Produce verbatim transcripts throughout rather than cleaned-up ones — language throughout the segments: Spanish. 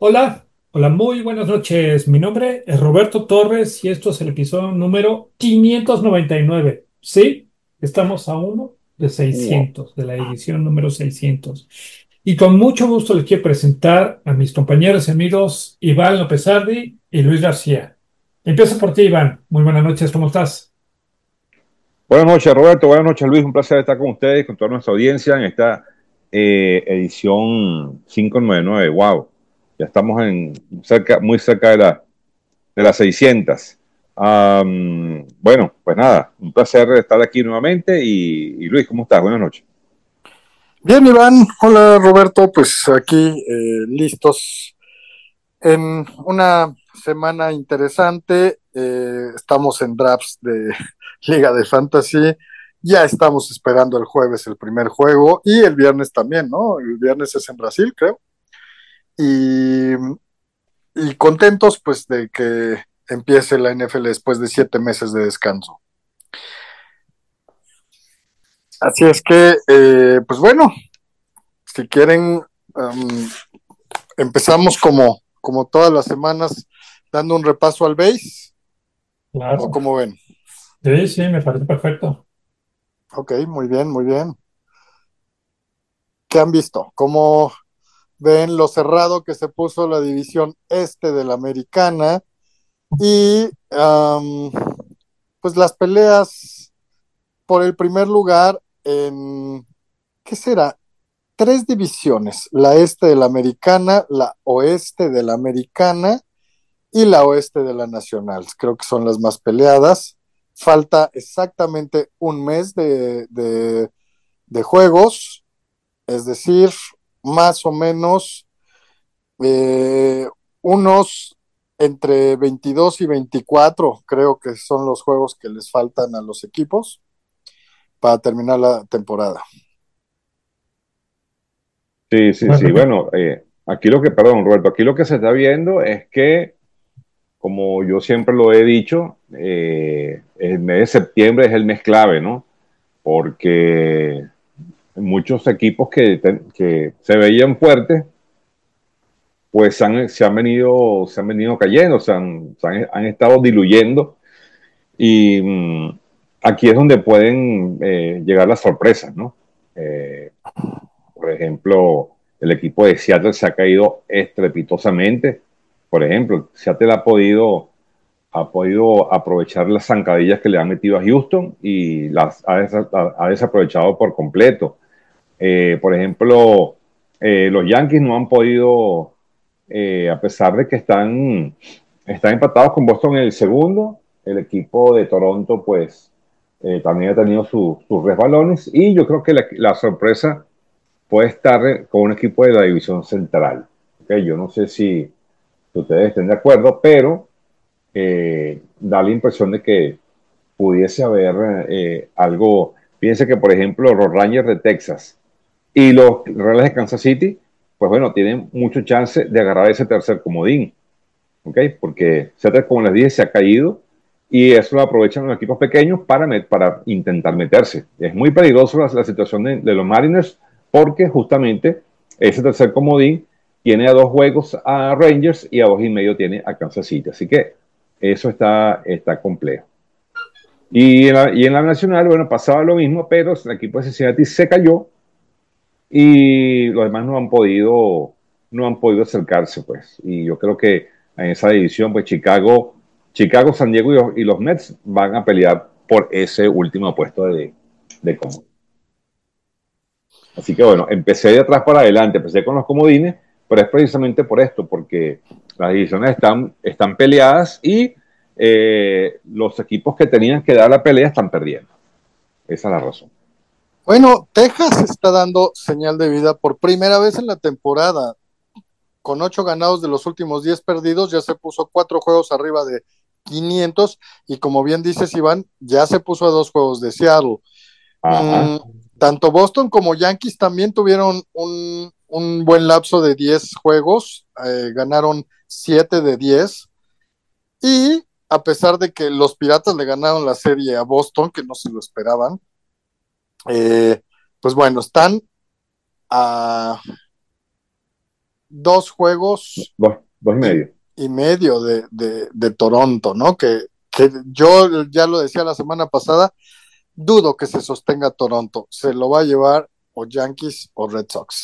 Hola, hola, muy buenas noches. Mi nombre es Roberto Torres y esto es el episodio número quinientos noventa y nueve. Sí, estamos a uno de Wow. seiscientos, de la edición número seiscientos. Y con mucho gusto les quiero presentar a mis compañeros y amigos Iván López Ardi y Luis García. Empiezo por ti, Iván. Muy buenas noches, ¿cómo estás? Buenas noches, Roberto. Buenas noches, Luis. Un placer estar con ustedes, con toda nuestra audiencia en esta eh, edición quinientos noventa y nueve. Wow. Ya estamos en cerca, muy cerca de, la, de las seiscientas. Um, bueno, pues nada, un placer estar aquí nuevamente. Y, y Luis, ¿cómo estás? Buenas noches. Bien, Iván. Hola, Roberto. Pues aquí eh, listos en una semana interesante. Eh, estamos en drafts de Liga de Fantasy. Ya estamos esperando el jueves el primer juego y el viernes también, ¿no? El viernes es en Brasil, creo. Y, y contentos, pues, de que empiece la N F L después de siete meses de descanso. Así es que, eh, pues bueno, si quieren, um, empezamos como, como todas las semanas dando un repaso al base, o Claro. como ven. Sí, sí, me parece perfecto. Ok, muy bien, muy bien. ¿Qué han visto? ¿Cómo ven lo cerrado que se puso la división este de la americana? Y um, pues las peleas por el primer lugar en, ¿qué será? Tres divisiones, la este de la americana, la oeste de la americana y la oeste de la nacional. Creo que son las más peleadas. Falta exactamente un mes de, de, de juegos, es decir, más o menos eh, unos entre veintidós y veinticuatro, creo que son los juegos que les faltan a los equipos para terminar la temporada. Sí, sí, sí. Bueno, Bueno, eh, aquí lo que, perdón, Roberto, aquí lo que se está viendo es que, como yo siempre lo he dicho, eh, el mes de septiembre es el mes clave, ¿no? Porque muchos equipos que, que se veían fuertes, pues han, se, han venido, se han venido cayendo, se han, se han, han estado diluyendo y mmm, aquí es donde pueden eh, llegar las sorpresas, ¿no? Eh, por ejemplo, el equipo de Seattle se ha caído estrepitosamente. Por ejemplo, Seattle ha podido, ha podido aprovechar las zancadillas que le han metido a Houston y las ha, desa- ha desaprovechado por completo. Eh, por ejemplo, eh, los Yankees no han podido, eh, a pesar de que están, están empatados con Boston en el segundo, el equipo de Toronto pues eh, también ha tenido su- sus resbalones y yo creo que la, la sorpresa puede estar con un equipo de la división central. ¿Okay? Yo no sé si ustedes estén de acuerdo, pero eh, da la impresión de que pudiese haber eh, algo. Piense que, por ejemplo, los Rangers de Texas y los Reales de Kansas City, pues bueno, tienen mucho chance de agarrar ese tercer comodín, ¿ok? Porque Seattle, como les dije, se ha caído y eso lo aprovechan los equipos pequeños para, met, para intentar meterse. Es muy peligroso la, la situación de, de, los Mariners porque justamente ese tercer comodín tiene a dos juegos a Rangers y a dos y medio tiene a Kansas City. Así que eso está, está complejo. Y en, la, y en la nacional, bueno, pasaba lo mismo, pero el equipo de Cincinnati se cayó y los demás no han podido, no han podido acercarse, pues. Y yo creo que en esa división, pues Chicago, Chicago, San Diego y los, y los Mets van a pelear por ese último puesto de, de comodín. Así que bueno, empecé de atrás para adelante, empecé con los comodines, pero es precisamente por esto, porque las divisiones están, están peleadas y eh, los equipos que tenían que dar la pelea están perdiendo. Esa es la razón. Bueno, Texas está dando señal de vida por primera vez en la temporada. Con ocho ganados de los últimos diez perdidos, ya se puso cuatro juegos arriba de quinientos y como bien dices, Iván, ya se puso a dos juegos de Seattle. Ajá. Mm, tanto Boston como Yankees también tuvieron un, un buen lapso de diez juegos, eh, ganaron siete de diez y a pesar de que los Piratas le ganaron la serie a Boston, que no se lo esperaban, eh, pues bueno, están a dos juegos Dos, dos y y, medio. y medio de, de, de Toronto, ¿no? Que, que yo ya lo decía la semana pasada, dudo que se sostenga Toronto. Se lo va a llevar o Yankees o Red Sox.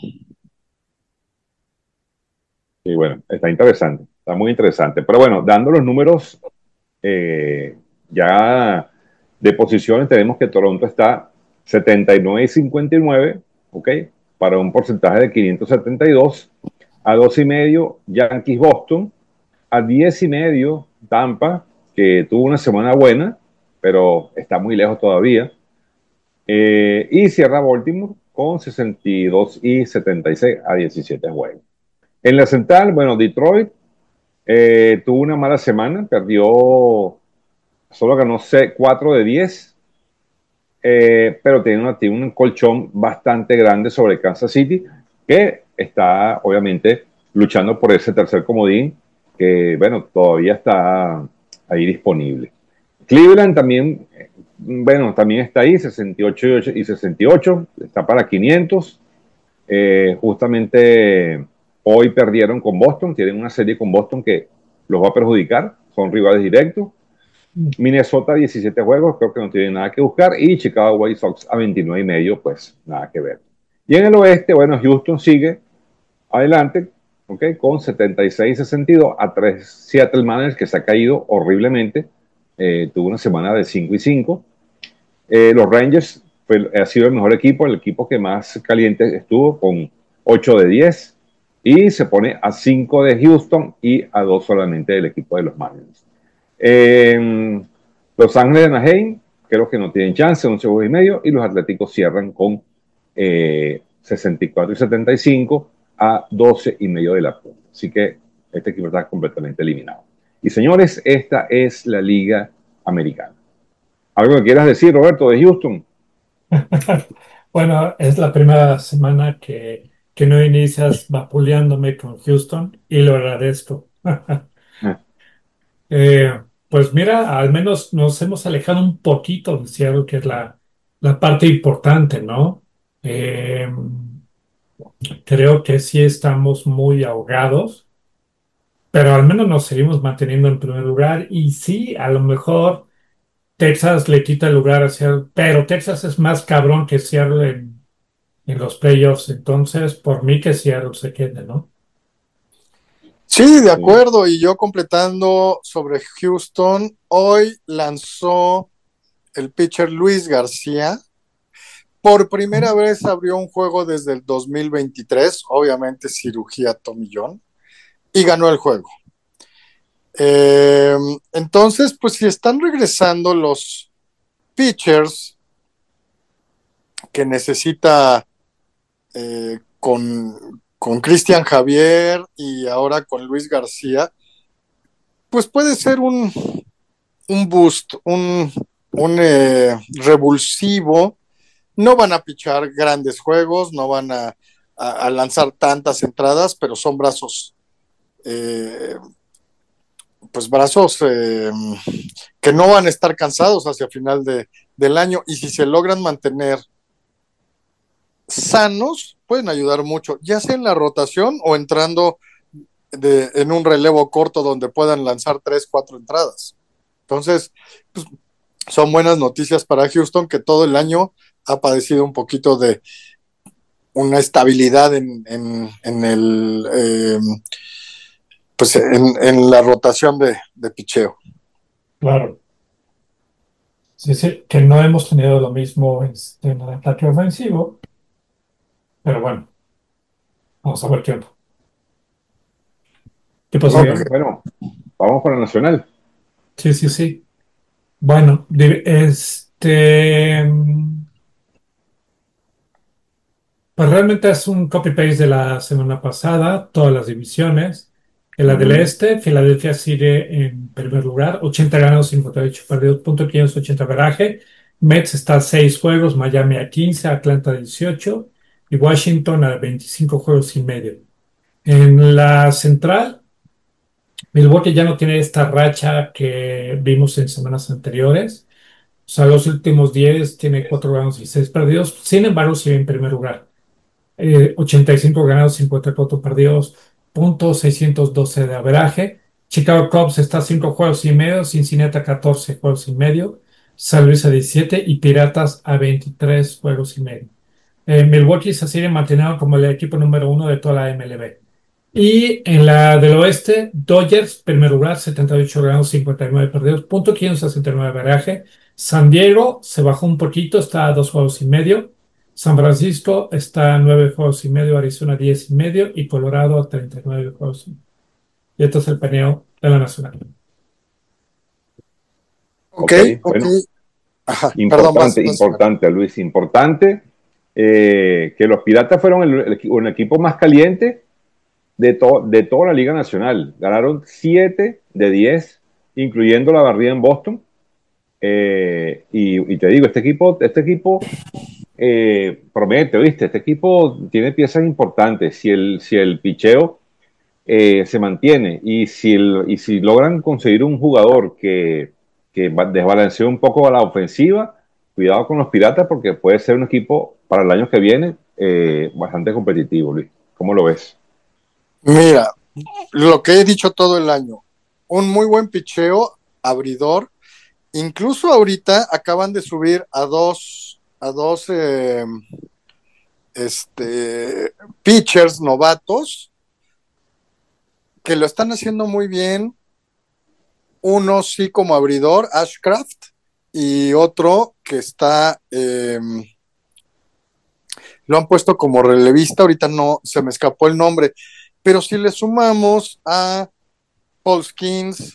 Y bueno, está interesante, está muy interesante. Pero bueno, dando los números eh, ya de posiciones, tenemos que Toronto está setenta y nueve y cincuenta y nueve, ¿ok? Para un porcentaje de quinientos setenta y dos. A dos y medio, Yankees Boston. A diez y medio, Tampa, que tuvo una semana buena, pero está muy lejos todavía. Eh, y cierra Baltimore con sesenta y dos y setenta y seis a diecisiete juegos. En la central, bueno, Detroit eh, tuvo una mala semana, perdió, solo ganó cuatro de diez, eh, pero tiene, una, tiene un colchón bastante grande sobre Kansas City, que está obviamente luchando por ese tercer comodín, que bueno, todavía está ahí disponible. Cleveland también, bueno, también está ahí, sesenta y ocho y sesenta y ocho, está para quinientos. Eh, justamente hoy perdieron con Boston, tienen una serie con Boston que los va a perjudicar, son rivales directos. Minnesota diecisiete juegos, creo que no tiene nada que buscar, y Chicago White Sox a veintinueve y medio, pues nada que ver. Y en el oeste, bueno, Houston sigue adelante, ¿ok? Con setenta y seis sesenta y dos a tres Seattle Mariners, que se ha caído horriblemente, eh, tuvo una semana de cinco y cinco. Eh, los Rangers fue, ha sido el mejor equipo, el equipo que más caliente estuvo, con ocho de diez, y se pone a cinco de Houston y a dos solamente del equipo de los Mariners. Eh, los Ángeles de Anaheim, creo que no tienen chance, once juegos y medio, y los Atléticos cierran con eh, sesenta y cuatro y setenta y cinco a doce y medio de la punta. Así que este equipo está completamente eliminado. Y señores, esta es la Liga Americana. ¿Algo que quieras decir, Roberto, de Houston? Bueno, es la primera semana que, que no inicias vapuleándome con Houston y lo agradezco. Ah, Eh, pues mira, al menos nos hemos alejado un poquito de Seattle, que es la, la parte importante, ¿no? Eh, Creo que sí estamos muy ahogados, pero al menos nos seguimos manteniendo en primer lugar y sí, a lo mejor Texas le quita el lugar a Seattle, pero Texas es más cabrón que Seattle en, en los playoffs, entonces por mí que Seattle se quede, ¿no? Sí, de sí. acuerdo. Y yo completando sobre Houston, hoy lanzó el pitcher Luis García. Por primera vez abrió un juego desde el dos mil veintitrés, obviamente cirugía Tommy John, y ganó el juego. Eh, entonces, pues si están regresando los pitchers que necesita eh, con, con Cristian Javier y ahora con Luis García, pues puede ser un, un boost, un, un eh, revulsivo. No van a pichar grandes juegos, no van a, a, a lanzar tantas entradas, pero son brazos, eh, pues brazos eh, que no van a estar cansados hacia final de, del año. Y si se logran mantener sanos, pueden ayudar mucho, ya sea en la rotación o entrando de, en un relevo corto donde puedan lanzar tres, cuatro entradas. Entonces, pues, son buenas noticias para Houston, que todo el año ha padecido un poquito de una estabilidad en, en, en el eh, pues en, en, la rotación de, de picheo. Claro. Sí, sí, que no hemos tenido lo mismo este, en el ataque ofensivo, pero bueno, vamos a ver qué onda. ¿Qué Muy pasó, Ok. bien, Iván? bueno, vamos con la Nacional. Sí, sí, sí. Bueno, di- este, pues realmente es un copy-paste de la semana pasada, todas las divisiones. En la del Ujú. este, Filadelfia sigue en primer lugar, ochenta ganados, cincuenta y ocho perdidos, punto quinientos ochenta veraje. Mets está a seis juegos, Miami a quince, Atlanta a dieciocho y Washington a veinticinco juegos y medio. En la central, Milwaukee ya no tiene esta racha que vimos en semanas anteriores. O sea, los últimos diez tiene cuatro ganados y seis perdidos. Sin embargo, sigue en primer lugar. eh, ochenta y cinco ganados, cincuenta y cuatro perdidos, punto seiscientos doce de averaje. Chicago Cubs está a cinco juegos y medio, Cincinnati a catorce juegos y medio, San Luis a diecisiete y Piratas a veintitrés juegos y medio. Eh, Milwaukee se sigue manteniendo como el equipo número uno de toda la M L B. Y en la del oeste, Dodgers, primer lugar, setenta y ocho ganados, cincuenta y nueve perdidos, punto quinientos sesenta y nueve de averaje. San Diego se bajó un poquito, está a dos juegos y medio. San Francisco está a nueve juegos y medio, Arizona diez y medio y Colorado a treinta y nueve juegos y medio. Y esto es el paneo de la Nacional. Ok, Ok, ok. bueno, Ajá, perdón, vas, importante, vas, Iván. importante, Luis, importante eh, que los Piratas fueron el, el, el equipo más caliente de, to de toda la Liga Nacional. Ganaron siete de diez, incluyendo la barrida en Boston. Eh, y, y te digo, este equipo, este equipo eh, promete, ¿viste? Este equipo tiene piezas importantes. Si el, si el picheo eh, se mantiene y si, el, y si logran conseguir un jugador que, que desbalancee un poco a la ofensiva, cuidado con los Piratas porque puede ser un equipo para el año que viene eh, bastante competitivo, Luis. ¿Cómo lo ves? Mira, lo que he dicho todo el año, un muy buen picheo, abridor. Incluso ahorita acaban de subir a dos, a dos eh, este, pitchers novatos que lo están haciendo muy bien. Uno sí como abridor, Ashcraft, y otro que está, eh, lo han puesto como relevista, ahorita no, se me escapó el nombre, pero si le sumamos a Paul Skins,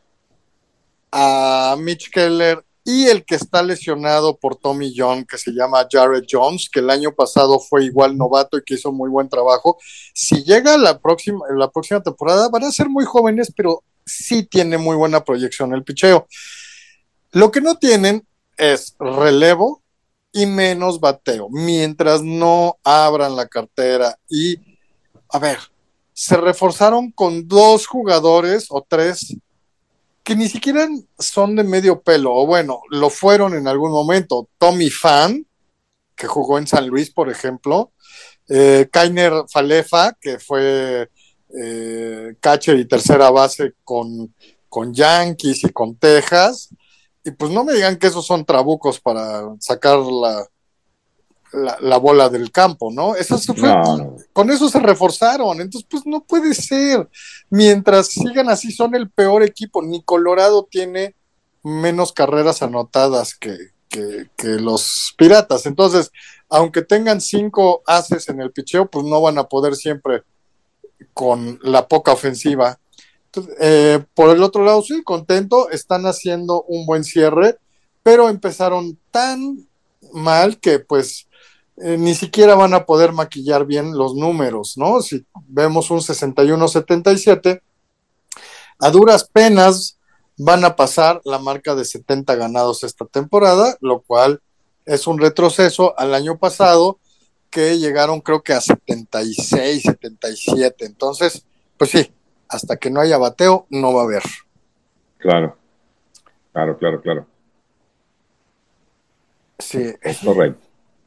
a Mitch Keller y el que está lesionado por Tommy John, que se llama Jared Jones, que el año pasado fue igual novato y que hizo muy buen trabajo. Si llega la próxima, la próxima temporada, van a ser muy jóvenes, pero sí tiene muy buena proyección el picheo. Lo que no tienen es relevo y menos bateo, mientras no abran la cartera. Y, a ver, se reforzaron con dos jugadores o tres que ni siquiera son de medio pelo, o bueno, lo fueron en algún momento. Tommy Pham, que jugó en San Luis, por ejemplo, eh, Kainer Falefa, que fue eh, catcher y tercera base con, con Yankees y con Texas, y pues no me digan que esos son trabucos para sacar la, la, la bola del campo, ¿no? Eso se fue, No, no. con eso se reforzaron, entonces pues no puede ser. Mientras sigan así, son el peor equipo. Ni Colorado tiene menos carreras anotadas que, que, que los Piratas. Entonces, aunque tengan cinco haces en el picheo, pues no van a poder siempre con la poca ofensiva. Entonces, eh, por el otro lado, sí, contento, están haciendo un buen cierre, pero empezaron tan mal que pues eh, ni siquiera van a poder maquillar bien los números, ¿no? Si vemos un sesenta y uno setenta y siete, a duras penas van a pasar la marca de setenta ganados esta temporada, lo cual es un retroceso al año pasado, que llegaron creo que a setenta y seis, setenta y siete. Entonces, pues sí, hasta que no haya bateo, no va a haber. Claro, claro, claro, claro. Sí, Es correcto.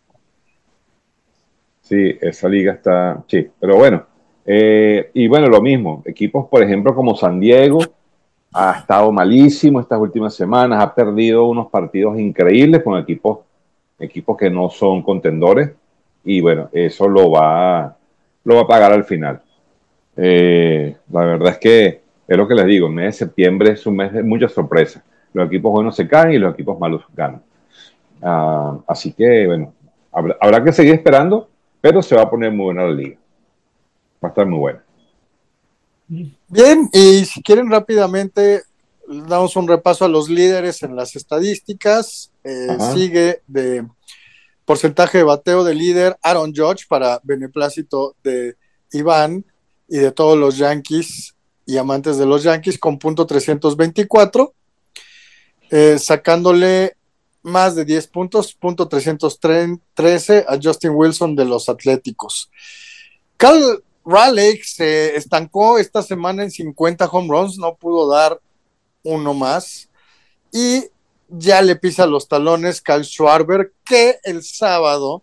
Sí, esa liga está, sí, pero bueno. Eh, y bueno, lo mismo, equipos, por ejemplo, como San Diego, ha estado malísimo estas últimas semanas, ha perdido unos partidos increíbles con equipos, equipos que no son contendores, y bueno, eso lo va, lo va a pagar al final. Eh, la verdad es que es lo que les digo, el mes de septiembre es un mes de muchas sorpresas. Los equipos buenos se caen y los equipos malos ganan. Uh, así que, bueno, habrá, habrá que seguir esperando, pero se va a poner muy buena la liga. Va a estar muy buena. bien, y si quieren rápidamente, damos un repaso a los líderes en las estadísticas. Eh, Ajá. sigue de porcentaje de bateo de líder Aaron Judge, para beneplácito de Iván y de todos los Yankees y amantes de los Yankees, con punto trescientos veinticuatro, eh, sacándole más de diez puntos, punto trescientos trece a Justin Wilson de los Atléticos. Cal Raleigh se estancó esta semana en cincuenta home runs, no pudo dar uno más, y ya le pisa los talones Kyle Schwarber, que el sábado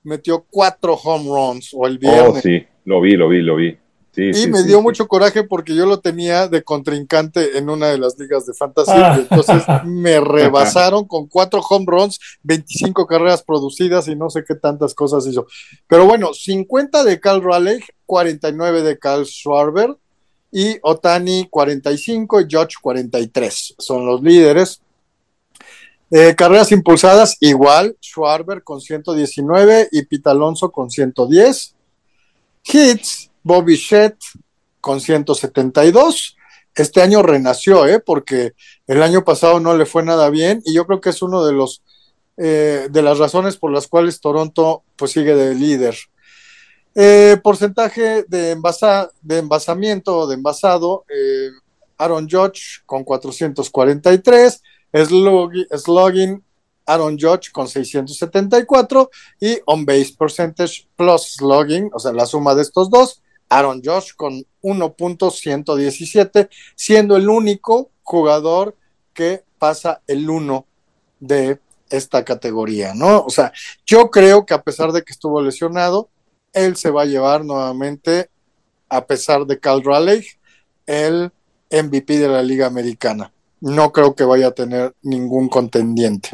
metió cuatro home runs o el Oh, viernes. sí, lo vi, lo vi, lo vi. Sí, Y sí, me sí, dio sí. mucho coraje porque yo lo tenía de contrincante en una de las ligas de fantasy y entonces Ah, me rebasaron con cuatro home runs, veinticinco carreras producidas y no sé qué tantas cosas hizo. Pero bueno, cincuenta de Cal Raleigh, cuarenta y nueve de Cal Schwarber y Otani cuarenta y cinco y Judge cuarenta y tres. Son los líderes. Eh, carreras impulsadas, igual, Schwarber con ciento diecinueve y Pete Alonso con ciento diez. Hits, Bobby Shett con ciento setenta y dos. Este año renació, ¿eh? Porque el año pasado no le fue nada bien y yo creo que es uno de los eh, de las razones por las cuales Toronto pues sigue de líder. Eh, porcentaje de, envasa, de envasamiento o de envasado, eh, Aaron Judge con cuatrocientos cuarenta y tres, slugging, slugging Aaron Judge con seiscientos setenta y cuatro y on base percentage plus slugging, o sea, la suma de estos dos, Aaron Judge con uno punto ciento diecisiete, siendo el único jugador que pasa el uno de esta categoría, ¿no? O sea, yo creo que a pesar de que estuvo lesionado, él se va a llevar nuevamente, a pesar de Cal Raleigh, el M V P de la Liga Americana. No creo que vaya a tener ningún contendiente.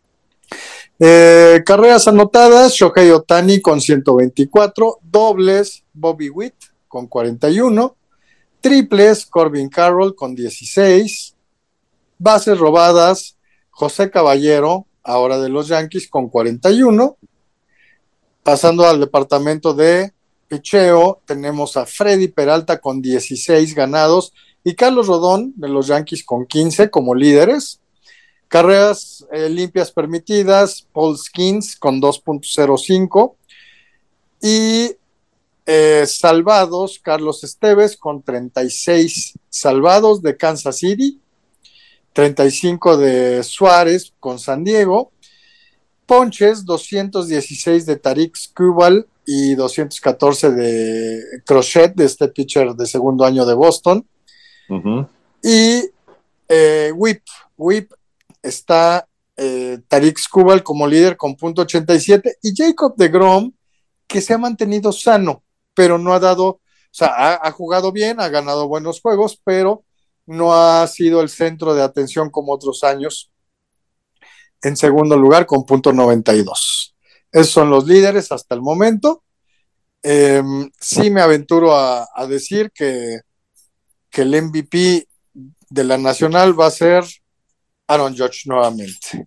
Eh, carreras anotadas, Shohei Otani con ciento veinticuatro, dobles, Bobby Witt con cuarenta y uno, triples, Corbin Carroll con dieciséis, bases robadas, José Caballero, ahora de los Yankees, con cuarenta y uno. Pasando al departamento de picheo, tenemos a Freddy Peralta con dieciséis ganados y Carlos Rodón de los Yankees con quince como líderes. Carreras eh, limpias permitidas, Paul Skins con dos punto cero cinco y eh, salvados, Carlos Esteves con treinta y seis salvados de Kansas City, treinta y cinco de Suárez con San Diego, ponches, doscientos dieciséis de Tariq Skubal y doscientos catorce de Crochet, de este pitcher de segundo año de Boston. Uh-huh. Y eh, Whip, Whip está eh, Tariq Skubal como líder con punto ochenta y siete y Jacob de Grom, que se ha mantenido sano, pero no ha dado, o sea, ha, ha jugado bien, ha ganado buenos juegos, pero no ha sido el centro de atención como otros años, en segundo lugar con punto noventa y dos. Esos son los líderes hasta el momento. Eh, sí me aventuro a, a decir que, que, el M V P de la Nacional va a ser Aaron Judge nuevamente.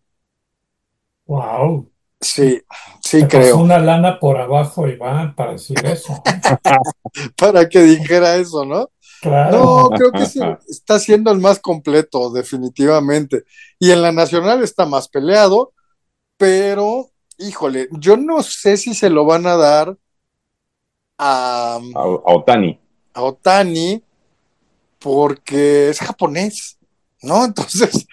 wow. Sí, sí Te pasó creo. una lana por abajo, Iván, para decir eso, ¿eh? Para que dijera eso, ¿no? Claro. No, creo que sí, está siendo el más completo, definitivamente. Y en la Nacional está más peleado, pero, híjole, yo no sé si se lo van a dar a, A, a Otani. a Otani porque es japonés, ¿no? Entonces,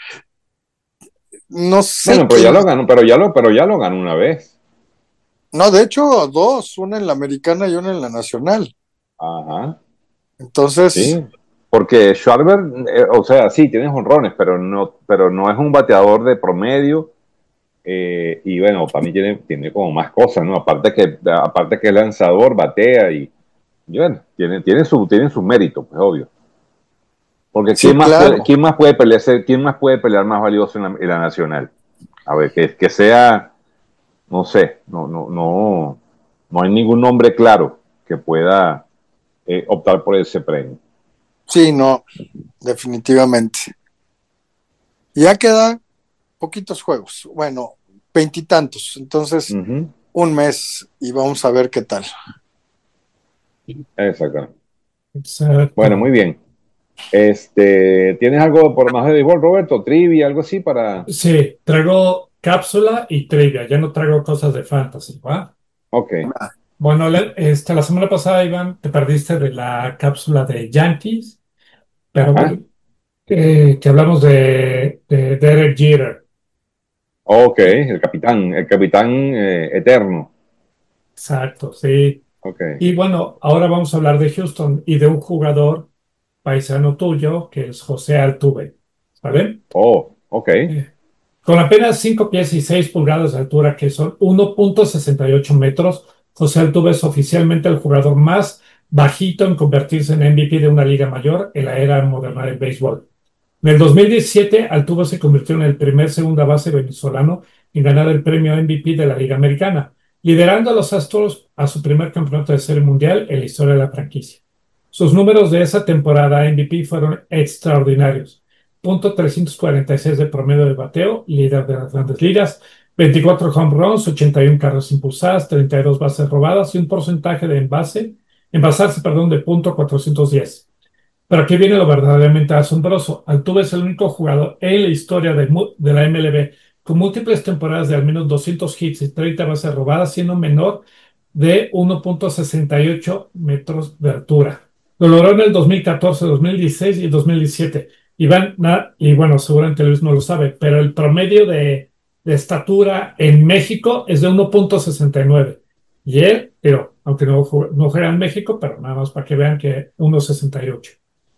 no sé Bueno, pero ya quién. lo ganó, pero ya lo, pero ya lo ganó una vez. No, de hecho, dos, una en la americana y una en la nacional. Ajá. Entonces, Sí, porque Schwarber, eh, o sea, sí, tiene jonrones, pero no, pero no es un bateador de promedio. Eh, y bueno, Otani tiene, tiene como más cosas, ¿no? Aparte que, aparte que es lanzador, batea y, y bueno, tiene, tiene su, tiene su mérito, pues obvio. Porque sí, ¿quién más puede, claro. quién más puede pelearse, quién más puede pelear más valioso en la, en la nacional? A ver, que, que sea, no sé, no, no, no, no hay ningún nombre claro que pueda eh, optar por ese premio. Sí, no, definitivamente. Ya quedan poquitos juegos. Bueno, veintitantos. Entonces, Uh-huh. un mes y vamos a ver qué tal. Exacto. Bueno, muy Exacto. bien. Este, ¿tienes algo por más de béisbol, Roberto? Trivia, algo así para. Sí, traigo cápsula y trivia, ya no traigo cosas de fantasy, ¿va? Ok. Bueno, la, este, la semana pasada, Iván, te perdiste de la cápsula de Yankees, pero Ajá. eh, que hablamos de, de Derek Jeter. Ok, el capitán, el capitán eh, eterno. Exacto, sí. Ok. Y bueno, ahora vamos a hablar de Houston y de un jugador paisano tuyo, que es José Altuve, ¿vale? Oh, ok. Eh, Con apenas cinco pies y seis pulgadas de altura, que son uno punto sesenta y ocho metros, José Altuve es oficialmente el jugador más bajito en convertirse en M V P de una liga mayor en la era moderna del béisbol. En el dos mil diecisiete, Altuve se convirtió en el primer segunda base venezolano en ganar el premio M V P de la Liga Americana, liderando a los Astros a su primer campeonato de Serie Mundial en la historia de la franquicia. Sus números de esa temporada M V P fueron extraordinarios. punto trescientos cuarenta y seis de promedio de bateo, líder de las grandes ligas, veinticuatro home runs, ochenta y uno carreras impulsadas, treinta y dos bases robadas y un porcentaje de envase, envasarse perdón, de punto cuatrocientos diez. Pero aquí viene lo verdaderamente asombroso. Altuve es el único jugador en la historia de, de la M L B con múltiples temporadas de al menos doscientos hits y treinta bases robadas, siendo menor de uno punto sesenta y ocho metros de altura. Lo logró en el dos mil catorce, dos mil dieciséis y dos mil diecisiete. Y, van, y bueno, seguramente Luis no lo sabe, pero el promedio de, de estatura en México es de uno punto sesenta y nueve. Y él, pero, aunque no, no juega en México, pero nada más para que vean que uno punto sesenta y ocho.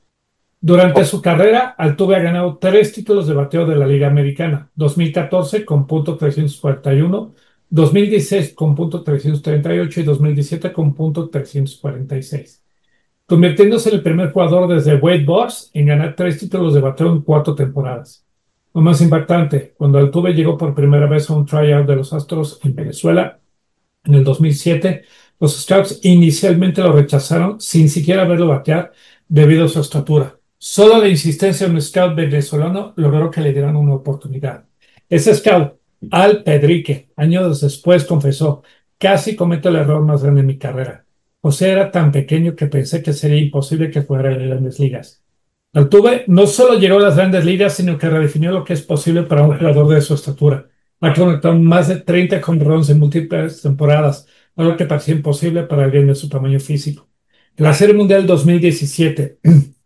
Durante su carrera, Altuve ha ganado tres títulos de bateo de la Liga Americana: dos mil catorce con punto trescientos cuarenta y uno, dos mil dieciséis con punto trescientos treinta y ocho y dos mil diecisiete con punto trescientos cuarenta y seis, convirtiéndose en el primer jugador desde Wade Boggs en ganar tres títulos de bateo en cuatro temporadas. Lo más impactante, cuando Altuve llegó por primera vez a un tryout de los Astros en Venezuela en el dos mil siete, los scouts inicialmente lo rechazaron sin siquiera verlo batear debido a su estatura. Solo la insistencia de un scout venezolano logró que le dieran una oportunidad. Ese scout, Al Pedrique, años después confesó: casi cometo el error más grande en mi carrera. José era tan pequeño que pensé que sería imposible que fuera en las grandes ligas. Altuve no solo llegó a las grandes ligas, sino que redefinió lo que es posible para un jugador de su estatura. Ha conectado más de treinta home runs en múltiples temporadas, algo que parecía imposible para alguien de su tamaño físico. En la Serie Mundial dos mil diecisiete,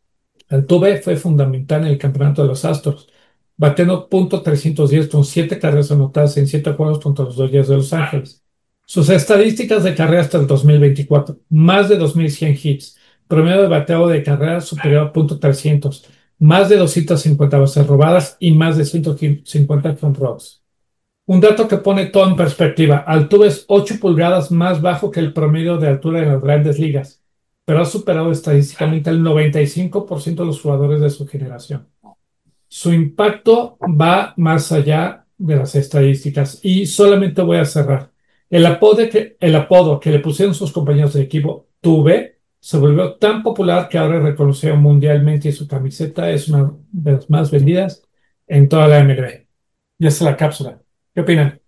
Altuve fue fundamental en el campeonato de los Astros, batiendo punto trescientos diez con siete carreras anotadas en siete juegos contra los Dodgers de Los Ángeles. Sus estadísticas de carrera hasta el dos mil veinticuatro: más de dos mil cien hits, promedio de bateo de carrera superior a punto trescientos, más de doscientas cincuenta bases robadas y más de ciento cincuenta home runs. Un dato que pone todo en perspectiva: Altuve es ocho pulgadas más bajo que el promedio de altura en las grandes ligas, pero ha superado estadísticamente el noventa y cinco por ciento de los jugadores de su generación. Su impacto va más allá de las estadísticas y solamente voy a cerrar. El apodo que, el apodo que le pusieron sus compañeros de equipo, Tuve, se volvió tan popular que ahora es reconocido mundialmente y su camiseta es una de las más vendidas en toda la M L B. Y esa es la cápsula. ¿Qué opinan?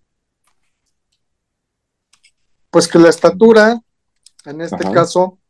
Pues que la estatura, en este Ajá. caso,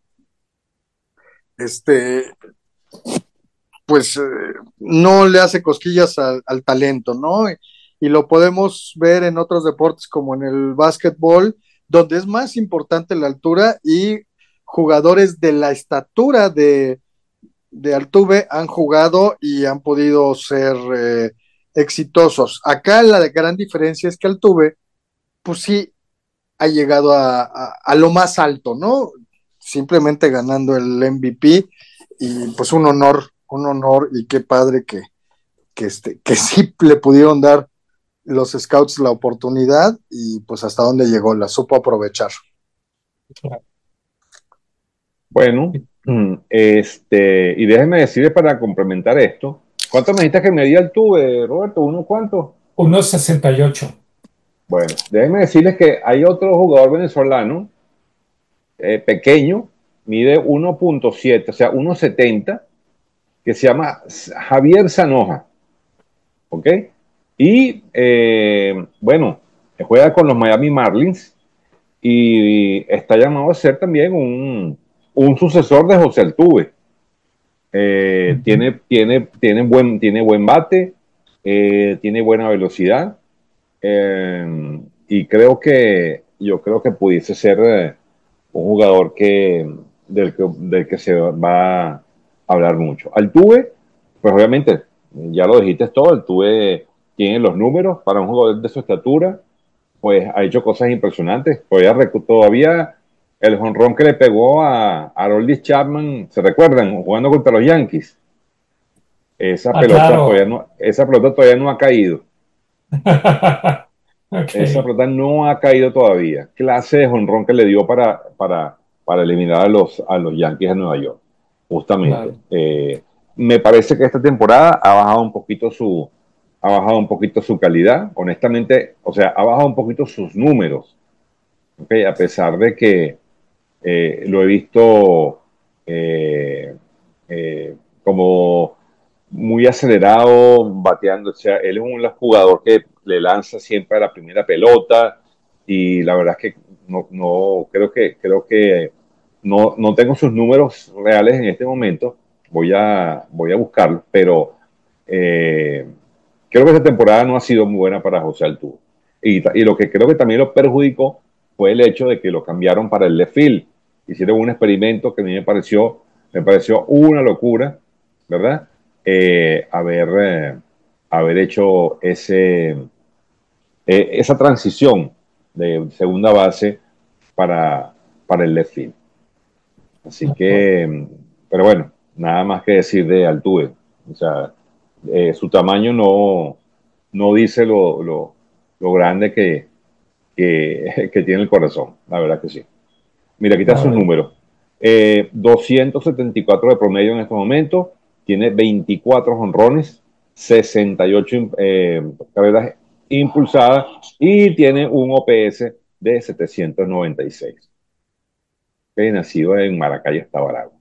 este, pues eh, no le hace cosquillas al, al talento, ¿no? Y, y lo podemos ver en otros deportes como en el básquetbol, donde es más importante la altura y jugadores de la estatura de, de Altuve han jugado y han podido ser eh, exitosos. Acá la gran diferencia es que Altuve, pues sí, ha llegado a, a, a lo más alto, ¿no? Simplemente ganando el M V P y pues un honor, un honor y qué padre que, que, este, que sí le pudieron dar los scouts la oportunidad y pues hasta dónde llegó, la supo aprovechar. Bueno, mm, este, y déjeme decirle para complementar esto, ¿cuánto me dijiste que medía el tuve, Roberto? ¿Uno cuánto? uno sesenta y ocho. Bueno, déjenme decirles que hay otro jugador venezolano eh, pequeño, mide uno punto siete, o sea, uno setenta, que se llama Javier Zanoja, ¿ok? Y eh, bueno, juega con los Miami Marlins y está llamado a ser también un, un sucesor de José Altuve. Eh, uh-huh. tiene, tiene, tiene, buen, tiene buen bate, eh, tiene buena velocidad, eh, y creo que yo creo que pudiese ser eh, un jugador que del, que del que se va a hablar mucho. Altuve, pues obviamente, ya lo dijiste todo, Altuve tiene los números para un jugador de su estatura, pues ha hecho cosas impresionantes. Todavía, todavía el jonrón que le pegó a Aroldis Chapman, ¿se recuerdan? Jugando contra los Yankees. Esa, Ah, pelota claro. todavía no, esa pelota todavía no ha caído. Esa Ok, pelota no ha caído todavía. Clase de jonrón que le dio para, para, para eliminar a los, a los Yankees de Nueva York, justamente. claro. Eh, me parece que esta temporada ha bajado un poquito su, ha bajado un poquito su calidad, honestamente, o sea, ha bajado un poquito sus números, ¿okay? A pesar de que eh, lo he visto eh, eh, como muy acelerado, bateando. O sea, él es un jugador que le lanza siempre a la primera pelota y la verdad es que no, no creo que creo que no, no tengo sus números reales en este momento. Voy a, voy a buscarlos, pero eh, creo que esta temporada no ha sido muy buena para José Altuve. Y, y lo que creo que también lo perjudicó fue el hecho de que lo cambiaron para el left field. Hicieron un experimento que a mí me pareció, me pareció una locura, ¿verdad? Eh, haber, eh, haber hecho ese, eh, esa transición de segunda base para, para el left field. Así que, pero bueno, nada más que decir de Altuve. O sea, eh, su tamaño no, no dice lo, lo, lo grande que, que, que, tiene el corazón, la verdad que sí. Mira, aquí están sus Claro. números. Eh, doscientos setenta y cuatro de promedio en este momento, tiene veinticuatro jonrones, sesenta y ocho eh, carreras impulsadas y tiene un O P S de setecientos noventa y seis. Okay, nacido en Maracay, Estado Aragua.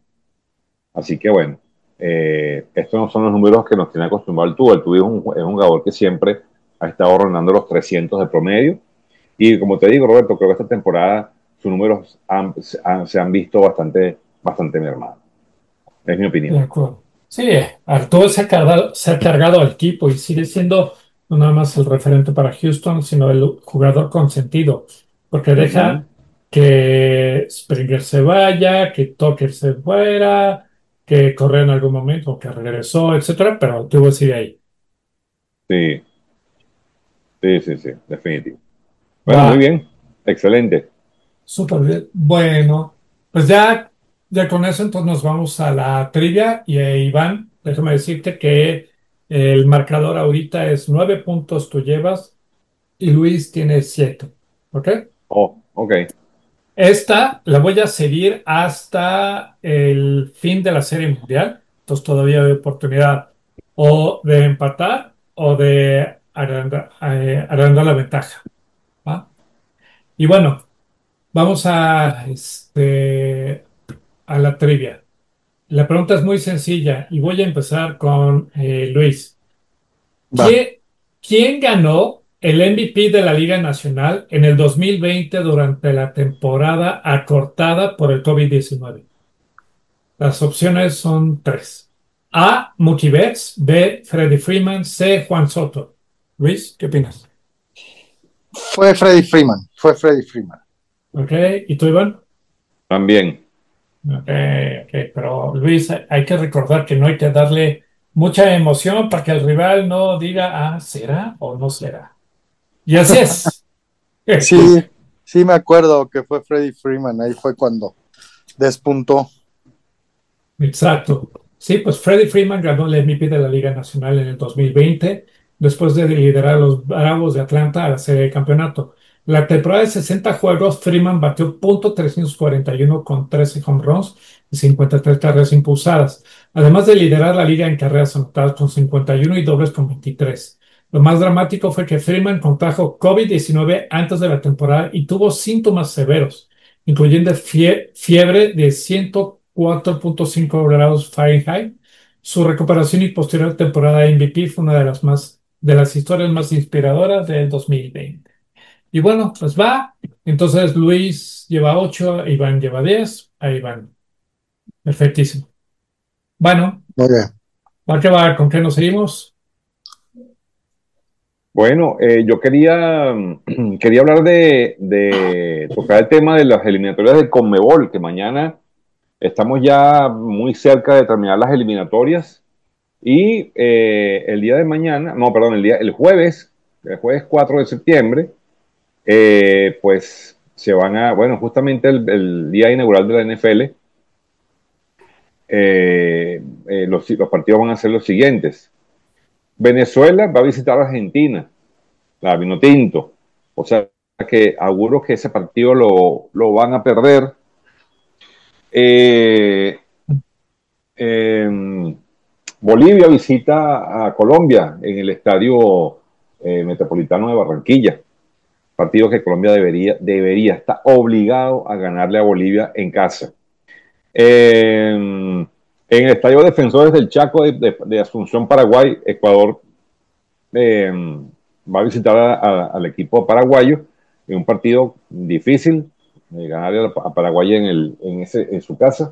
Así que bueno, eh, estos no son los números que nos tiene acostumbrado el Tubo. El Tubo es un, es un jugador que siempre ha estado rondando los trescientos de promedio. Y como te digo, Roberto, creo que esta temporada sus números han, han, se han visto bastante, bastante mermados. Es mi De opinión. acuerdo. Sí, Arturo se ha cargado, se ha cargado al equipo y sigue siendo no nada más el referente para Houston, sino el jugador consentido, porque Uh -huh. deja que Springer se vaya, que Tucker se fuera, que Correa en algún momento, que regresó, etcétera, pero Arturo sigue ahí. Sí, sí, sí, sí, definitivo. Bueno, muy Va, bien, excelente. súper bien. Bueno, pues ya, ya con eso entonces nos vamos a la trivia y eh, Iván, déjame decirte que el marcador ahorita es nueve puntos tú llevas y Luis tiene siete. ¿Ok? Oh, ok. Esta la voy a seguir hasta el fin de la Serie Mundial. Entonces todavía hay oportunidad o de empatar o de agrandar, eh, agrandar la ventaja. ¿Va? Y bueno, vamos a, este, a la trivia. La pregunta es muy sencilla y voy a empezar con eh, Luis. Va. ¿Quién, quién ganó el M V P de la Liga Nacional en el dos mil veinte durante la temporada acortada por el COVID diecinueve? Las opciones son tres. A. Mookie Betts. B. Freddie Freeman. C. Juan Soto. Luis, ¿qué opinas? Fue Freddie Freeman, fue Freddie Freeman. ¿Ok? ¿Y tú, Iván? También. Ok, ok. Pero Luis, hay que recordar que no hay que darle mucha emoción para que el rival no diga, ah, ¿será o no será? Y así es. Sí, sí me acuerdo que fue Freddie Freeman, ahí fue cuando despuntó. Exacto. Sí, pues Freddie Freeman ganó el M V P de la Liga Nacional en el dos mil veinte, después de liderar a los Bravos de Atlanta a la serie de campeonato. La temporada de sesenta juegos, Freeman batió punto trescientos cuarenta y uno con trece home runs y cincuenta y tres carreras impulsadas, además de liderar la liga en carreras anotadas con cincuenta y uno y dobles con veintitrés. Lo más dramático fue que Freeman contrajo COVID diecinueve antes de la temporada y tuvo síntomas severos, incluyendo fie- fiebre de ciento cuatro punto cinco grados Fahrenheit. Su recuperación y posterior temporada M V P fue una de las más de las historias más inspiradoras del dos mil veinte. Y bueno, pues va. Entonces Luis lleva ocho, Iván lleva diez. Ahí van. Perfectísimo. Bueno, Muy bien. va que va. ¿Con qué nos seguimos? Bueno, eh, yo quería, quería hablar de, de tocar el tema de las eliminatorias de Conmebol, que mañana estamos ya muy cerca de terminar las eliminatorias y eh, el día de mañana, no, perdón, el día, el jueves, el jueves cuatro de septiembre, eh, pues se van a, bueno, justamente el, el día inaugural de la N F L, eh, eh, los, los partidos van a ser los siguientes. Venezuela va a visitar a Argentina. la Vinotinto. O sea que auguro que ese partido lo, lo van a perder. Eh, eh, Bolivia visita a Colombia en el Estadio eh, Metropolitano de Barranquilla. Partido que Colombia debería, debería, está obligado a ganarle a Bolivia en casa. Eh, en el Estadio Defensores del Chaco de, de, de Asunción, Paraguay, Ecuador eh, va a visitar a, a, al equipo paraguayo en un partido difícil, eh, ganarle a, a Paraguay en, el, en, ese, en su casa.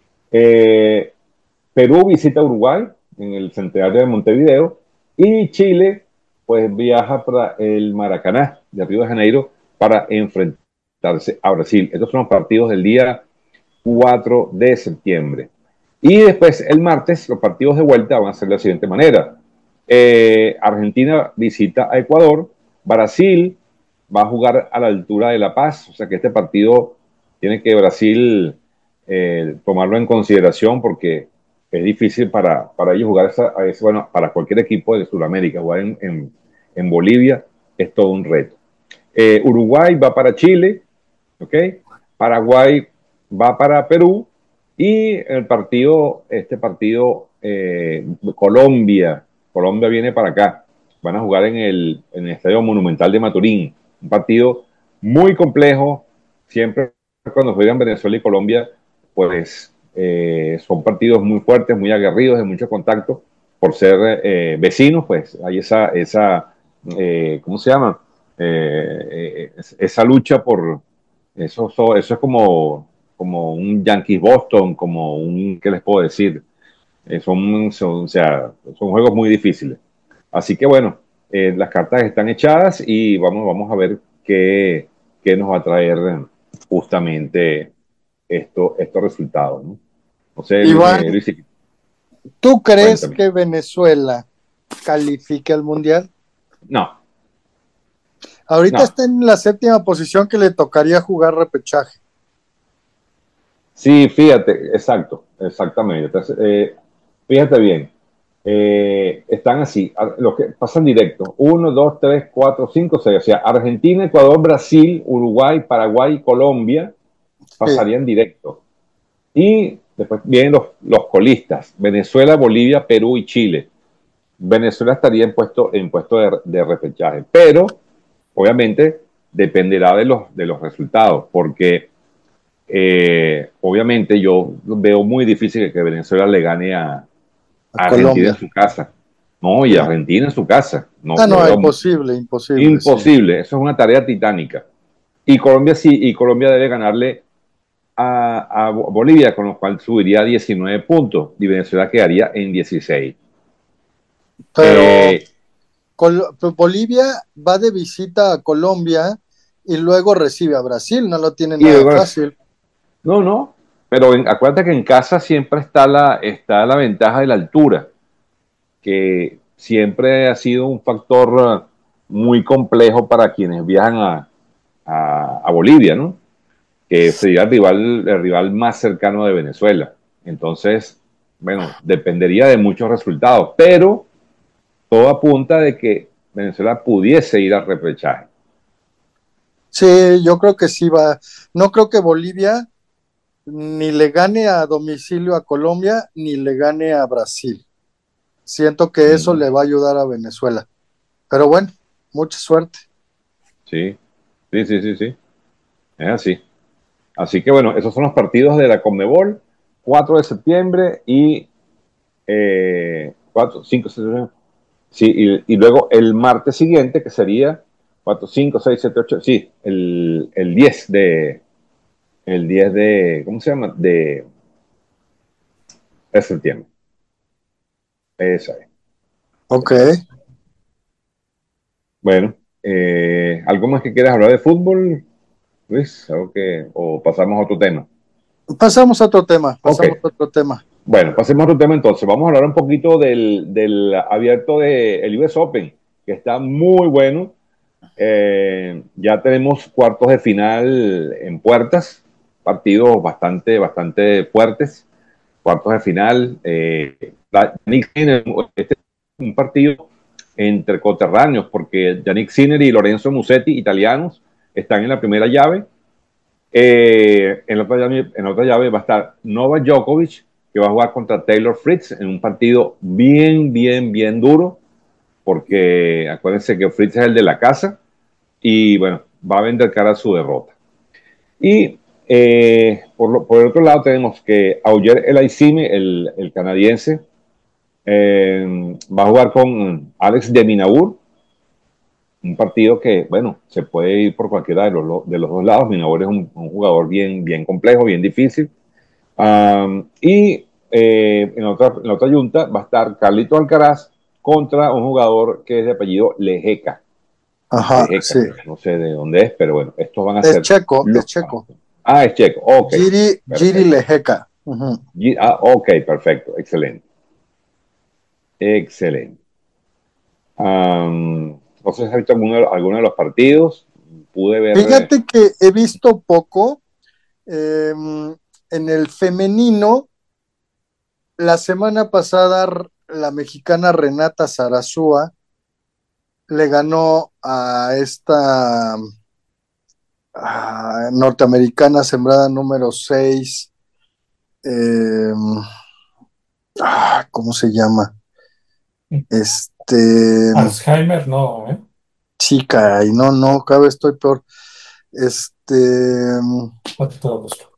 Eh, Perú visita Uruguay en el Centenario de Montevideo y Chile pues viaja para el Maracaná de Río de Janeiro para enfrentarse a Brasil. Estos son los partidos del día cuatro de septiembre. Y después el martes los partidos de vuelta van a ser de la siguiente manera. Eh, Argentina visita a Ecuador, Brasil va a jugar a la altura de La Paz, o sea que este partido tiene que Brasil eh, tomarlo en consideración porque es difícil para, para ellos jugar esa, a ese, bueno, para cualquier equipo de Sudamérica, jugar en, en, en Bolivia es todo un reto. Eh, Uruguay va para Chile, ¿ok? Paraguay va para Perú y el partido, este partido, eh, Colombia, Colombia viene para acá. Van a jugar en el, en el Estadio Monumental de Maturín. Un partido muy complejo. Siempre cuando juegan Venezuela y Colombia, pues eh, son partidos muy fuertes, muy aguerridos, de mucho contacto. Por ser eh, vecinos, pues hay esa, esa eh, ¿cómo se llama? Eh, eh, esa lucha por, eso, eso, eso es como, como un Yankees Boston, como un, ¿qué les puedo decir? Eh, son, son, o sea, son juegos muy difíciles. Así que bueno, eh, las cartas están echadas y vamos, vamos a ver qué, qué nos va a traer justamente esto, estos resultados, ¿no? No sé, Iván, eh, Luis, ¿tú crees cuéntame. que Venezuela califique al Mundial? No, Ahorita no. está en la séptima posición que le tocaría jugar repechaje. Sí, fíjate, exacto, exactamente. Entonces, eh, fíjate bien, eh, están así, los que pasan directo, uno, dos, tres, cuatro, cinco, seis, o sea, Argentina, Ecuador, Brasil, Uruguay, Paraguay y Colombia Sí. pasarían directo. Y después vienen los, los colistas, Venezuela, Bolivia, Perú y Chile. Venezuela estaría en puesto, en puesto de, de repechaje, pero obviamente dependerá de los, de los resultados, porque eh, obviamente yo veo muy difícil que Venezuela le gane a, a A Argentina en Colombia. su casa. No, y Sí. Argentina en su casa. No, Ah, lo no, veo imposible, imposible, sí. imposible. Eso es una tarea titánica. Y Colombia sí, y Colombia debe ganarle a, a Bolivia, con lo cual subiría a diecinueve puntos y Venezuela quedaría en dieciséis. Pero Eh, Col- Bolivia va de visita a Colombia y luego recibe a Brasil, no lo tiene y nada luego, fácil. no, no, pero en, acuérdate que en casa siempre está la, está la ventaja de la altura, que siempre ha sido un factor uh, muy complejo para quienes viajan a, a, a Bolivia, ¿no? Que sería el rival, el rival más cercano de Venezuela. Entonces, bueno, dependería de muchos resultados, pero todo apunta de que Venezuela pudiese ir al repechaje. Sí, yo creo que sí va. No creo que Bolivia ni le gane a domicilio a Colombia ni le gane a Brasil. Siento que eso Mm, le va a ayudar a Venezuela. Pero bueno, mucha suerte. sí, sí, sí, sí, sí, es así. Así que bueno, esos son los partidos de la Conmebol, cuatro de septiembre y eh, cuatro, cinco, seis, sí, y, y luego el martes siguiente, que sería cuatro, cinco, seis, siete, ocho, sí, el, el diez de, el diez de, ¿cómo se llama? De, de septiembre. Esa es, Ok. esa es. Bueno, eh, ¿algo más que quieras hablar de fútbol, Luis? ¿Algo que, o pasamos a otro tema? Pasamos a otro tema, Ok, pasamos a otro tema. bueno, pasemos a otro tema entonces. Vamos a hablar un poquito del, del abierto del U S Open, que está muy bueno. Eh, ya tenemos cuartos de final en puertas, partidos bastante, bastante fuertes. Cuartos de final. Eh, Nick Sinner, este es un partido entre coterráneos, porque Yannick Sinner y Lorenzo Musetti, italianos, están en la primera llave. Eh, en, la otra llave en la otra llave va a estar Novak Djokovic, que va a jugar contra Taylor Fritz en un partido bien, bien, bien duro, porque acuérdense que Fritz es el de la casa y bueno, va a vender cara a su derrota. Y eh, por, lo, por el otro lado tenemos que Auger Elaissimi, el, el canadiense, eh, va a jugar con Alex de Minaur, un partido que, bueno, se puede ir por cualquiera de los, de los dos lados. Minaur es un, un jugador bien, bien complejo, bien difícil. Um, y eh, en, otra, en la otra junta va a estar Carlito Alcaraz contra un jugador que es de apellido Lejeca. Ajá, Lejeca, sí. no sé de dónde es, pero bueno, estos van a Es ser checo, los... es checo. Ah, es checo, ok. Giri, Giri Lejeca. Uh-huh. Ah, ok, perfecto, excelente. Excelente. Um, no sé si has visto alguno, alguno de los partidos. Pude ver. Fíjate que he visto poco. Eh, en el femenino, la semana pasada, la mexicana Renata Zarazúa le ganó a esta a norteamericana sembrada número seis. Eh, ah, ¿cómo se llama? Este. Alzheimer, no, ¿eh? Chica, y no, no, cada vez estoy peor. Este. Ahorita te lo busco.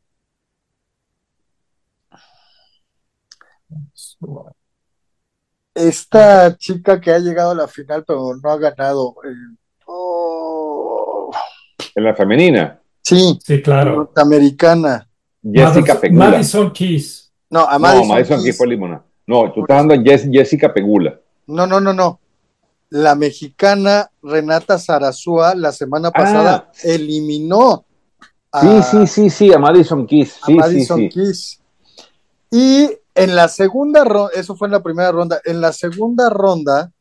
Esta chica que ha llegado a la final, pero no ha ganado. Eh, oh, En la femenina, sí, Sí, claro. norteamericana. Jessica Pegula. Madison Keys. No, a No, Madison Madison aquí fue Keys. Limona. No, tú Por estás eso. dando a Jess, Jessica Pegula. No, no, no, no. La mexicana Renata Zarazúa la semana pasada Ah, eliminó sí, sí, a, sí, sí, a Madison Keys. a Sí, sí, Madison sí. Keys. Y en la segunda ronda, eso fue en la primera ronda, en la segunda ronda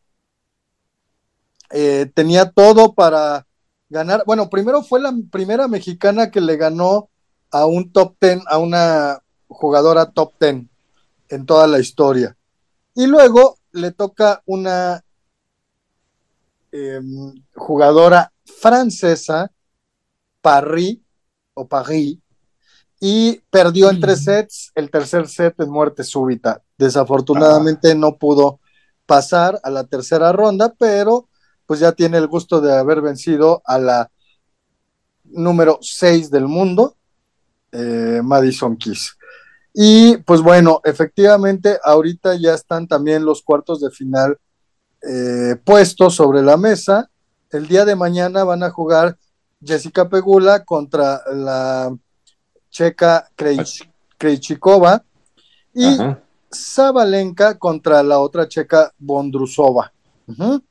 eh, tenía todo para ganar. Bueno, primero fue la primera mexicana que le ganó a un top ten, a una jugadora top ten en toda la historia. Y luego le toca una eh, jugadora francesa, Paris, o Paris, y perdió en tres sets, el tercer set en muerte súbita. Ah, Desafortunadamente no pudo pasar a la tercera ronda, pero pues ya tiene el gusto de haber vencido a la número seis del mundo, eh, Madison Keys. Y pues bueno, efectivamente ahorita ya están también los cuartos de final eh, puestos sobre la mesa. El día de mañana van a jugar Jessica Pegula contra la checa Krejcikova y ajá. Sabalenka contra la otra checa Bondrusova. Uh-huh.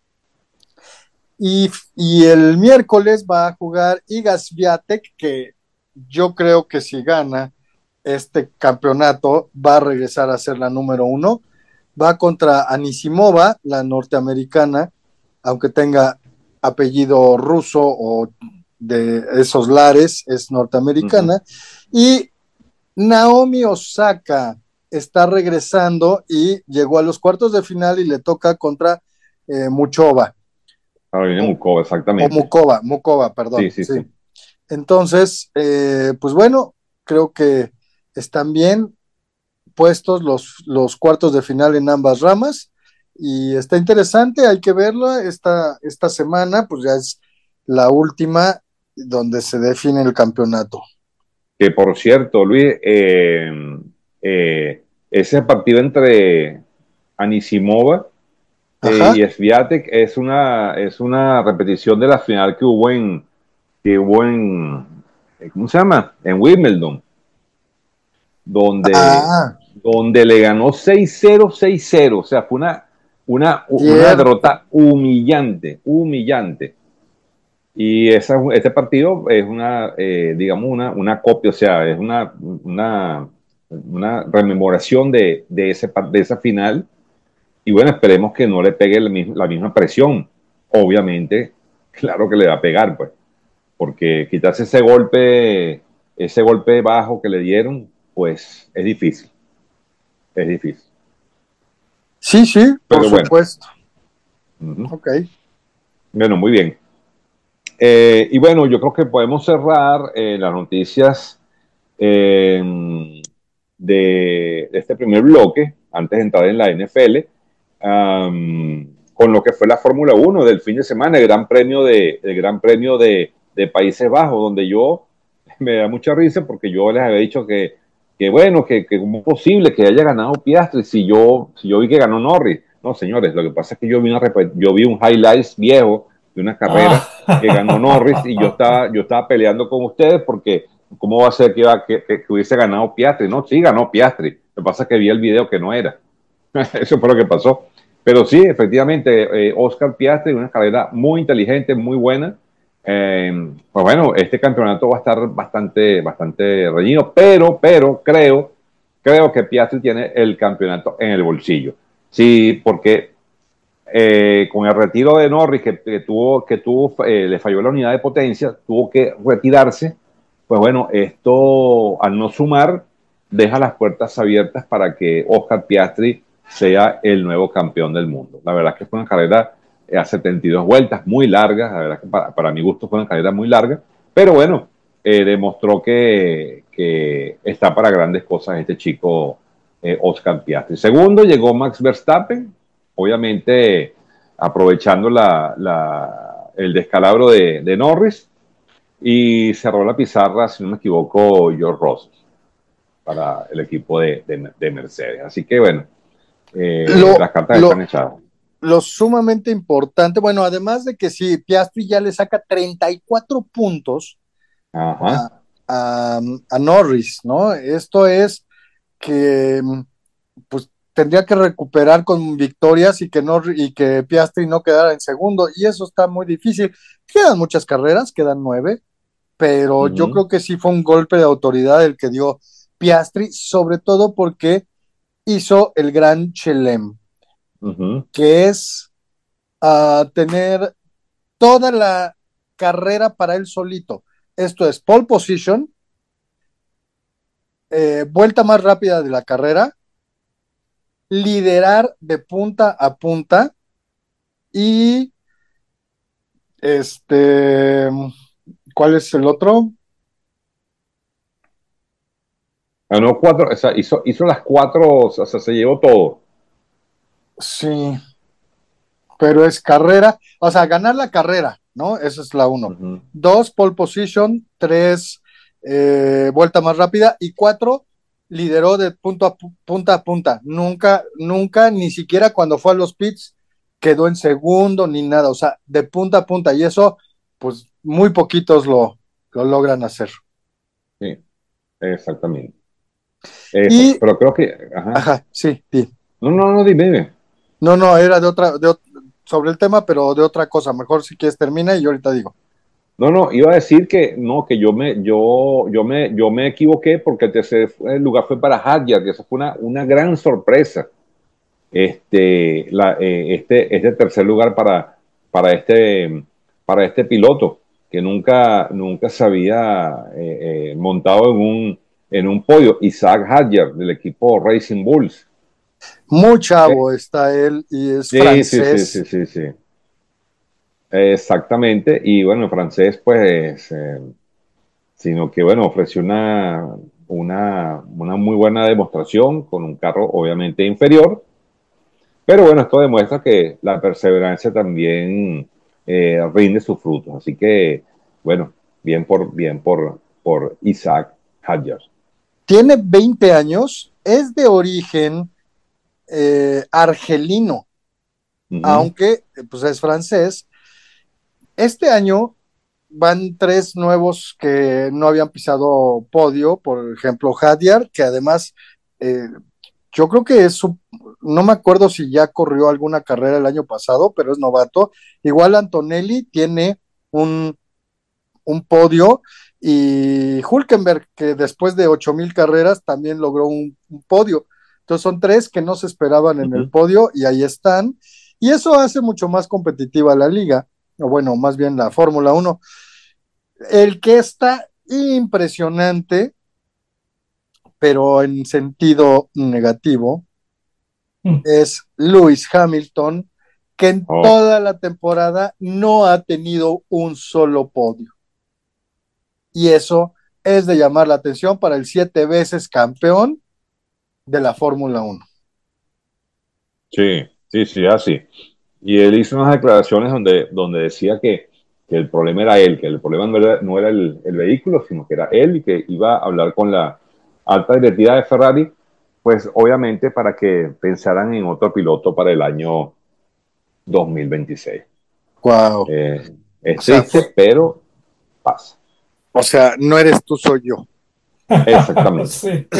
Y, y, el miércoles va a jugar Iga Swiatek, que yo creo que si gana este campeonato va a regresar a ser la número uno. Va contra Anisimova, la norteamericana, aunque tenga apellido ruso o de esos lares, es norteamericana. Uh-huh. Y Naomi Osaka está regresando y llegó a los cuartos de final y le toca contra eh, Muchova. Carolina O, Mukova, o exactamente. Mukova, Mukova, Sí, perdón, sí, sí. sí. Entonces, eh, pues bueno, creo que están bien puestos los, los cuartos de final en ambas ramas y está interesante, hay que verlo esta, esta semana, pues ya es la última donde se define el campeonato. Que por cierto, Luis, eh, eh, ese partido entre Anisimova eh, Ajá. y Swiatek es una, es una repetición de la final que hubo en, que hubo en, ¿cómo se llama? En Wimbledon, donde, Ah, donde le ganó seis cero, seis cero. O sea, fue una, una, una cierto. derrota humillante, humillante. Y esa, este partido es una, eh, digamos, una, una copia, o sea, es una, una, una rememoración de, de, ese, de esa final. Y bueno, esperemos que no le pegue la misma, la misma presión. Obviamente, claro que le va a pegar, pues, porque quitarse ese golpe, ese golpe bajo que le dieron, pues es difícil, es difícil. Sí, sí, por Pero bueno, supuesto. Uh-huh. Ok. Bueno, muy bien. Eh, y bueno, yo creo que podemos cerrar eh, las noticias eh, de, de, este primer bloque, antes de entrar en la N F L, um, con lo que fue la Fórmula uno del fin de semana, el Gran Premio de, el gran premio de, de Países Bajos, donde yo me da mucha risa porque yo les había dicho que, que bueno, que, que cómo es posible que haya ganado Piastri si yo, si yo vi que ganó Norris. No, señores, lo que pasa es que yo vi, una, yo vi un highlights viejo de una carrera que ganó Norris y yo Ah. estaba, yo estaba peleando con ustedes porque ¿cómo va a ser que, iba, que, que, hubiese ganado Piastri? No, sí, ganó Piastri. Lo que pasa es que vi el video que no era. Eso fue lo que pasó. Pero sí, efectivamente, eh, Oscar Piastri, una carrera muy inteligente, muy buena. Eh, pues bueno, este campeonato va a estar bastante, bastante reñido, pero, pero creo, creo que Piastri tiene el campeonato en el bolsillo. Sí, porque eh, con el retiro de Norris, que, que tuvo, que tuvo eh, le falló la unidad de potencia, tuvo que retirarse. Pues bueno, esto al no sumar, deja las puertas abiertas para que Oscar Piastri sea el nuevo campeón del mundo. La verdad es que fue una carrera a setenta y dos vueltas, muy larga, la verdad es que para, para mi gusto fue una carrera muy larga, pero bueno, eh, demostró que, que está para grandes cosas este chico eh, Oscar Piastri. Segundo llegó Max Verstappen, obviamente aprovechando la, la, el descalabro de, de Norris, y cerró la pizarra, si no me equivoco, George Russell para el equipo de, de, de Mercedes. Así que bueno, eh, Lo, las cartas están lo, echadas. lo sumamente importante, bueno, además de que sí, Piastri ya le saca treinta y cuatro puntos Ajá. a, a, a Norris, ¿no? Esto es que pues tendría que recuperar con victorias y que no y que Piastri no quedara en segundo y eso está muy difícil. Quedan muchas carreras, quedan nueve, pero yo Uh-huh. creo que sí fue un golpe de autoridad el que dio Piastri, sobre todo porque hizo el gran Chelem, Uh-huh. que es uh, tener toda la carrera para él solito. Esto es pole position, eh, vuelta más rápida de la carrera, liderar de punta a punta y este, ¿cuál es el otro? Ganó cuatro, o sea, hizo, hizo las cuatro, o sea, se llevó todo. Sí, pero es carrera, o sea, ganar la carrera, ¿no? Esa es la uno. Uh-huh. Dos, pole position, tres, eh, vuelta más rápida y cuatro, lideró de punto a pu- punta a punta. Nunca, nunca, ni siquiera cuando fue a los pits quedó en segundo ni nada, o sea, de punta a punta y eso, pues muy poquitos lo, lo logran hacer. Sí, exactamente. Eso, Y, pero creo que, ajá. ajá, sí, sí. No, no, no, dime, dime. No, no, era de otra, de, ot- sobre el tema, pero de otra cosa. Mejor si quieres termina y yo ahorita digo. No, no, iba a decir que no, que yo me, yo, yo me, yo me equivoqué porque el tercer lugar fue para Hadjar, que eso fue una, una gran sorpresa. Este, la, eh, este, este tercer lugar para, para, este, para este piloto que nunca, nunca se había eh, eh, montado en un, en un podio, Isaac Hadjar del equipo Racing Bulls. Muy ¿Okay? chavo está él y es Sí, sí, sí, sí, francés. sí, sí. Exactamente. Y bueno, el francés, pues, eh, sino que bueno, ofreció una, una, una muy buena demostración con un carro obviamente inferior. Pero bueno, esto demuestra que la perseverancia también eh, rinde sus frutos. Así que, bueno, bien por, bien por, por Isaac Hadjar. Tiene veinte años, es de origen eh, argelino, Uh -huh, aunque eh, pues es francés. Este año van tres nuevos que no habían pisado podio, por ejemplo, Hadiar, que además eh, yo creo que es su, no me acuerdo si ya corrió alguna carrera el año pasado, pero es novato. Igual Antonelli tiene un, un podio y Hulkenberg, que después de ocho mil carreras también logró un, un, podio. Entonces son tres que no se esperaban uh en el -huh. podio y ahí están. Y eso hace mucho más competitiva la liga, o bueno, más bien la Fórmula Uno. El que está impresionante, pero en sentido negativo, Mm. es Lewis Hamilton, que en Oh, toda la temporada no ha tenido un solo podio. Y eso es de llamar la atención para el siete veces campeón de la Fórmula uno. sí, sí, sí, así. Y él hizo unas declaraciones donde, donde decía que, que el problema era él, que el problema no era, no era el, el vehículo, sino que era él y que iba a hablar con la alta directiva de Ferrari, pues obviamente para que pensaran en otro piloto para el año dos mil veintiséis. Wow. Eh, O es sea, fue, triste, pero pasa. o sea, no eres tú, soy yo. Exactamente. Sí.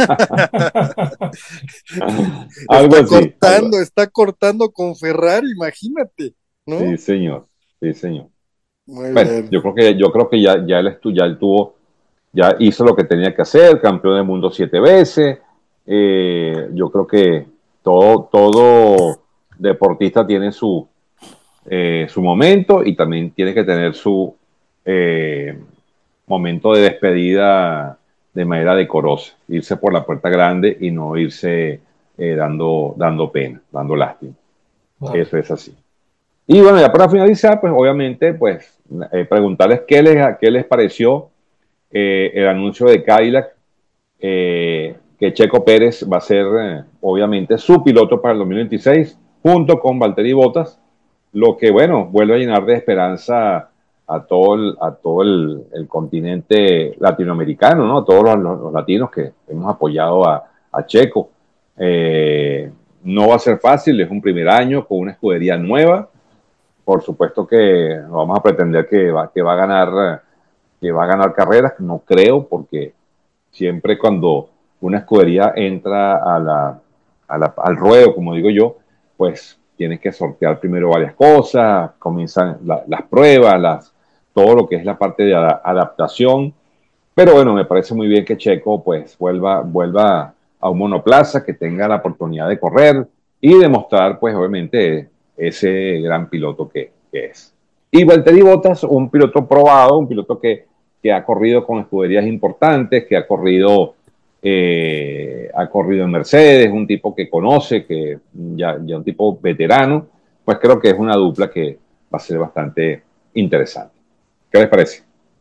Algo Está así, algo cortando, así. está cortando con Ferrari, imagínate, Sí, ¿no? señor. Sí, señor. Muy Bueno, bien. yo creo que, yo creo que ya, ya, él, estu- ya él tuvo, ya hizo lo que tenía que hacer, campeón del mundo siete veces. Eh, yo creo que todo, todo deportista tiene su, eh, su momento y también tiene que tener su eh, momento de despedida de manera decorosa, irse por la puerta grande y no irse eh, dando, dando pena, dando lástima. Claro. Eso es así. Y bueno, ya para finalizar, pues obviamente, pues eh, preguntarles qué les, qué les pareció eh, el anuncio de Cadillac, eh, que Checo Pérez va a ser eh, obviamente su piloto para el dos mil veintiséis, junto con Valtteri Bottas, lo que bueno, vuelve a llenar de esperanza a todo el, a todo el, el continente latinoamericano, ¿no? Todos los, los, los latinos que hemos apoyado a, a Checo. Eh, no va a ser fácil, es un primer año con una escudería nueva. Por supuesto que no vamos a pretender que va, que va a ganar que va a ganar carreras, no creo, porque siempre cuando una escudería entra a la, a la, al ruedo, como digo yo, pues tienes que sortear primero varias cosas, comienzan la, las pruebas, las, todo lo que es la parte de la adaptación. Pero bueno, me parece muy bien que Checo pues vuelva, vuelva a un monoplaza, que tenga la oportunidad de correr y demostrar pues obviamente ese gran piloto que, que es. Y Valtteri Bottas, un piloto probado, un piloto que, que ha corrido con escuderías importantes, que ha corrido, eh, ha corrido en Mercedes, un tipo que conoce, que ya, ya un tipo veterano, pues creo que es una dupla que va a ser bastante interesante. ¿Qué les parece?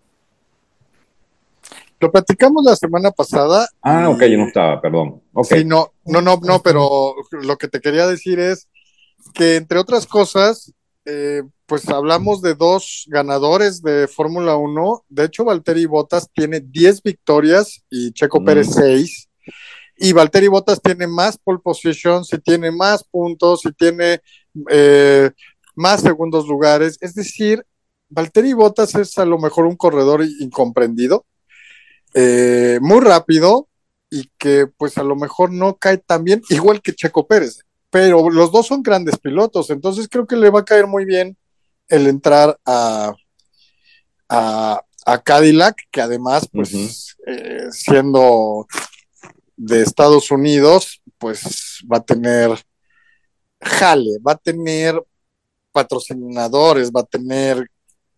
Lo platicamos la semana pasada Ah, ok, yo no y estaba, perdón. Ok. sí, no, no, no, Ahí no, está bien. pero lo que te quería decir es que entre otras cosas, eh, pues hablamos de dos ganadores de Fórmula uno. De hecho, Valtteri Bottas tiene diez victorias y Checo Pérez Mm, seis. Y Valtteri Bottas tiene más pole positions, y tiene más puntos, y tiene eh, más segundos lugares. Es decir, Valtteri Bottas es a lo mejor un corredor incomprendido, eh, muy rápido y que pues a lo mejor no cae tan bien, igual que Checo Pérez. Pero los dos son grandes pilotos, entonces creo que le va a caer muy bien el entrar a, a, a Cadillac, que además, ujú, pues eh, siendo de Estados Unidos, pues va a tener jale, va a tener patrocinadores, va a tener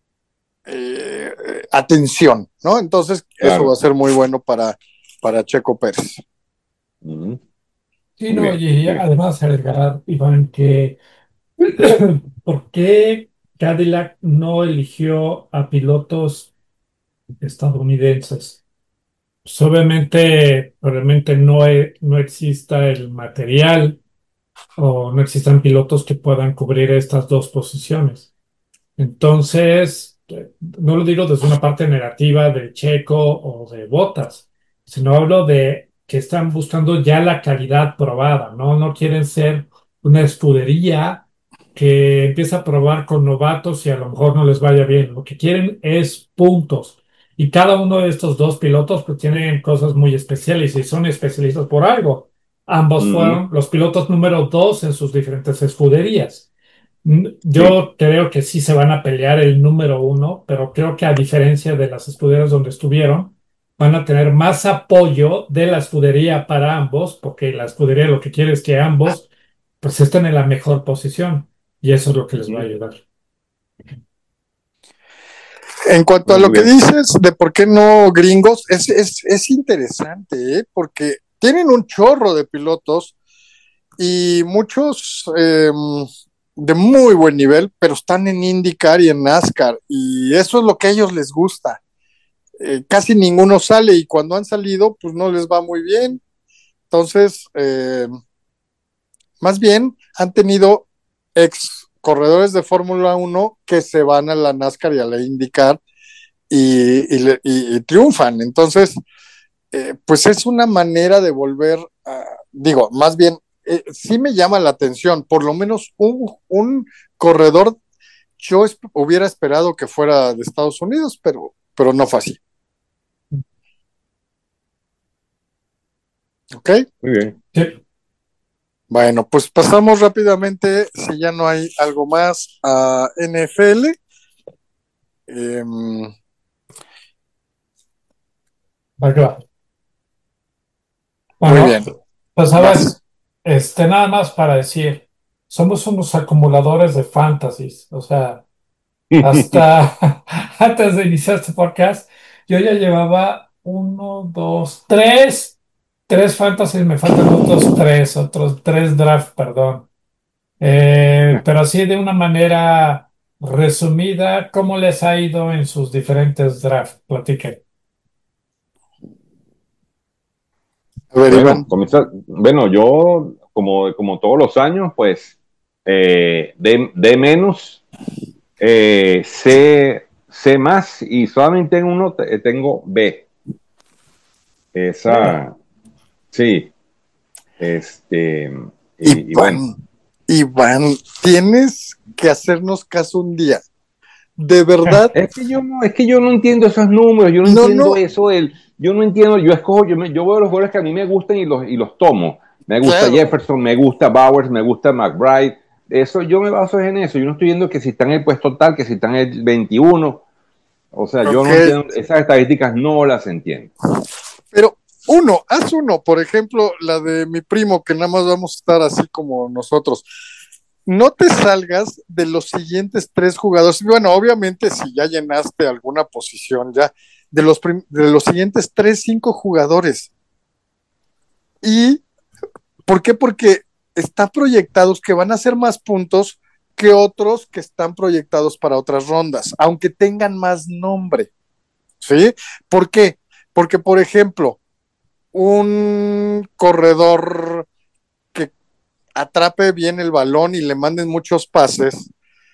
eh, atención, ¿no? Entonces, eso va a claro. ser muy bueno para, para Checo Pérez. Ujú. Sí, Muy no, bien, y muy bien. además agregar, Iván, que ¿por qué Cadillac no eligió a pilotos estadounidenses? Pues obviamente, probablemente no, e- no exista el material o no existan pilotos que puedan cubrir estas dos posiciones. Entonces, eh, no lo digo desde una parte negativa de Checo o de Bottas, sino hablo de que están buscando ya la calidad probada, ¿no? No quieren ser una escudería que empieza a probar con novatos y a lo mejor no les vaya bien. Lo que quieren es puntos. Y cada uno de estos dos pilotos pues tienen cosas muy especiales y son especialistas por algo. Ambos Ujú. fueron los pilotos número dos en sus diferentes escuderías. Mm, Sí, Yo creo que sí se van a pelear el número uno, pero creo que a diferencia de las escuderías donde estuvieron, van a tener más apoyo de la escudería para ambos, porque la escudería lo que quiere es que ambos pues estén en la mejor posición y eso es lo que les va a ujú. ayudar. En cuanto a Bueno, lo muy que bien. dices de por qué no gringos, es, es, es interesante, ¿eh? Porque tienen un chorro de pilotos y muchos, eh, de muy buen nivel, pero están en IndyCar y en NASCAR, y eso es lo que a ellos les gusta. Eh, casi ninguno sale y cuando han salido, pues no les va muy bien. Entonces, eh, más bien han tenido ex corredores de Fórmula uno que se van a la NASCAR y a la IndyCar y, y, y, y triunfan. Entonces, eh, pues es una manera de volver, a, digo, más bien, eh, sí me llama la atención, por lo menos un, un corredor, yo es, hubiera esperado que fuera de Estados Unidos, pero, pero no fue así. ¿Ok? Muy bien. Sí. Bueno, pues pasamos rápidamente, si ya no hay algo más, a N F L. Eh, Va que va. muy Bueno, bien, pues a ver, vas. este, nada más para decir, somos unos acumuladores de fantasies, o sea, hasta antes de iniciar este podcast, yo ya llevaba uno, dos, tres, tres fantasies, me faltan otros tres, otros tres drafts, perdón. Eh, pero así de una manera resumida, ¿cómo les ha ido en sus diferentes drafts? Platiquen. A ver, Bueno, Iván. comienza, bueno, yo, como, como todos los años, pues, eh, de, de menos, eh, C, C más y solamente en uno te- tengo B. Órale. Esa, sí, este, y, y bueno. Iván, Iván, tienes que hacernos caso un día. De verdad, Es que yo no, es que yo no entiendo esos números, yo no no, entiendo no, eso, el, yo no entiendo, yo escojo, yo, me, yo veo los jugadores que a mí me gustan y los, y los tomo. Me gusta claro, Jefferson, me gusta Bowers, me gusta McBride. Eso yo me baso en eso. Yo no estoy viendo que si están en el puesto tal, que si están en el veintiuno. O sea, yo ok, no entiendo, esas estadísticas no las entiendo. pero uno, haz uno, por ejemplo, la de mi primo, que nada más vamos a estar así como nosotros. No te salgas de los siguientes tres jugadores. Bueno, obviamente, si ya llenaste alguna posición, ya, de los, prim- de los siguientes tres, cinco jugadores. ¿Y por qué? Porque están proyectados que van a hacer más puntos que otros que están proyectados para otras rondas, aunque tengan más nombre. ¿Sí? ¿Por qué? Porque, por ejemplo, un corredor que atrape bien el balón y le manden muchos pases,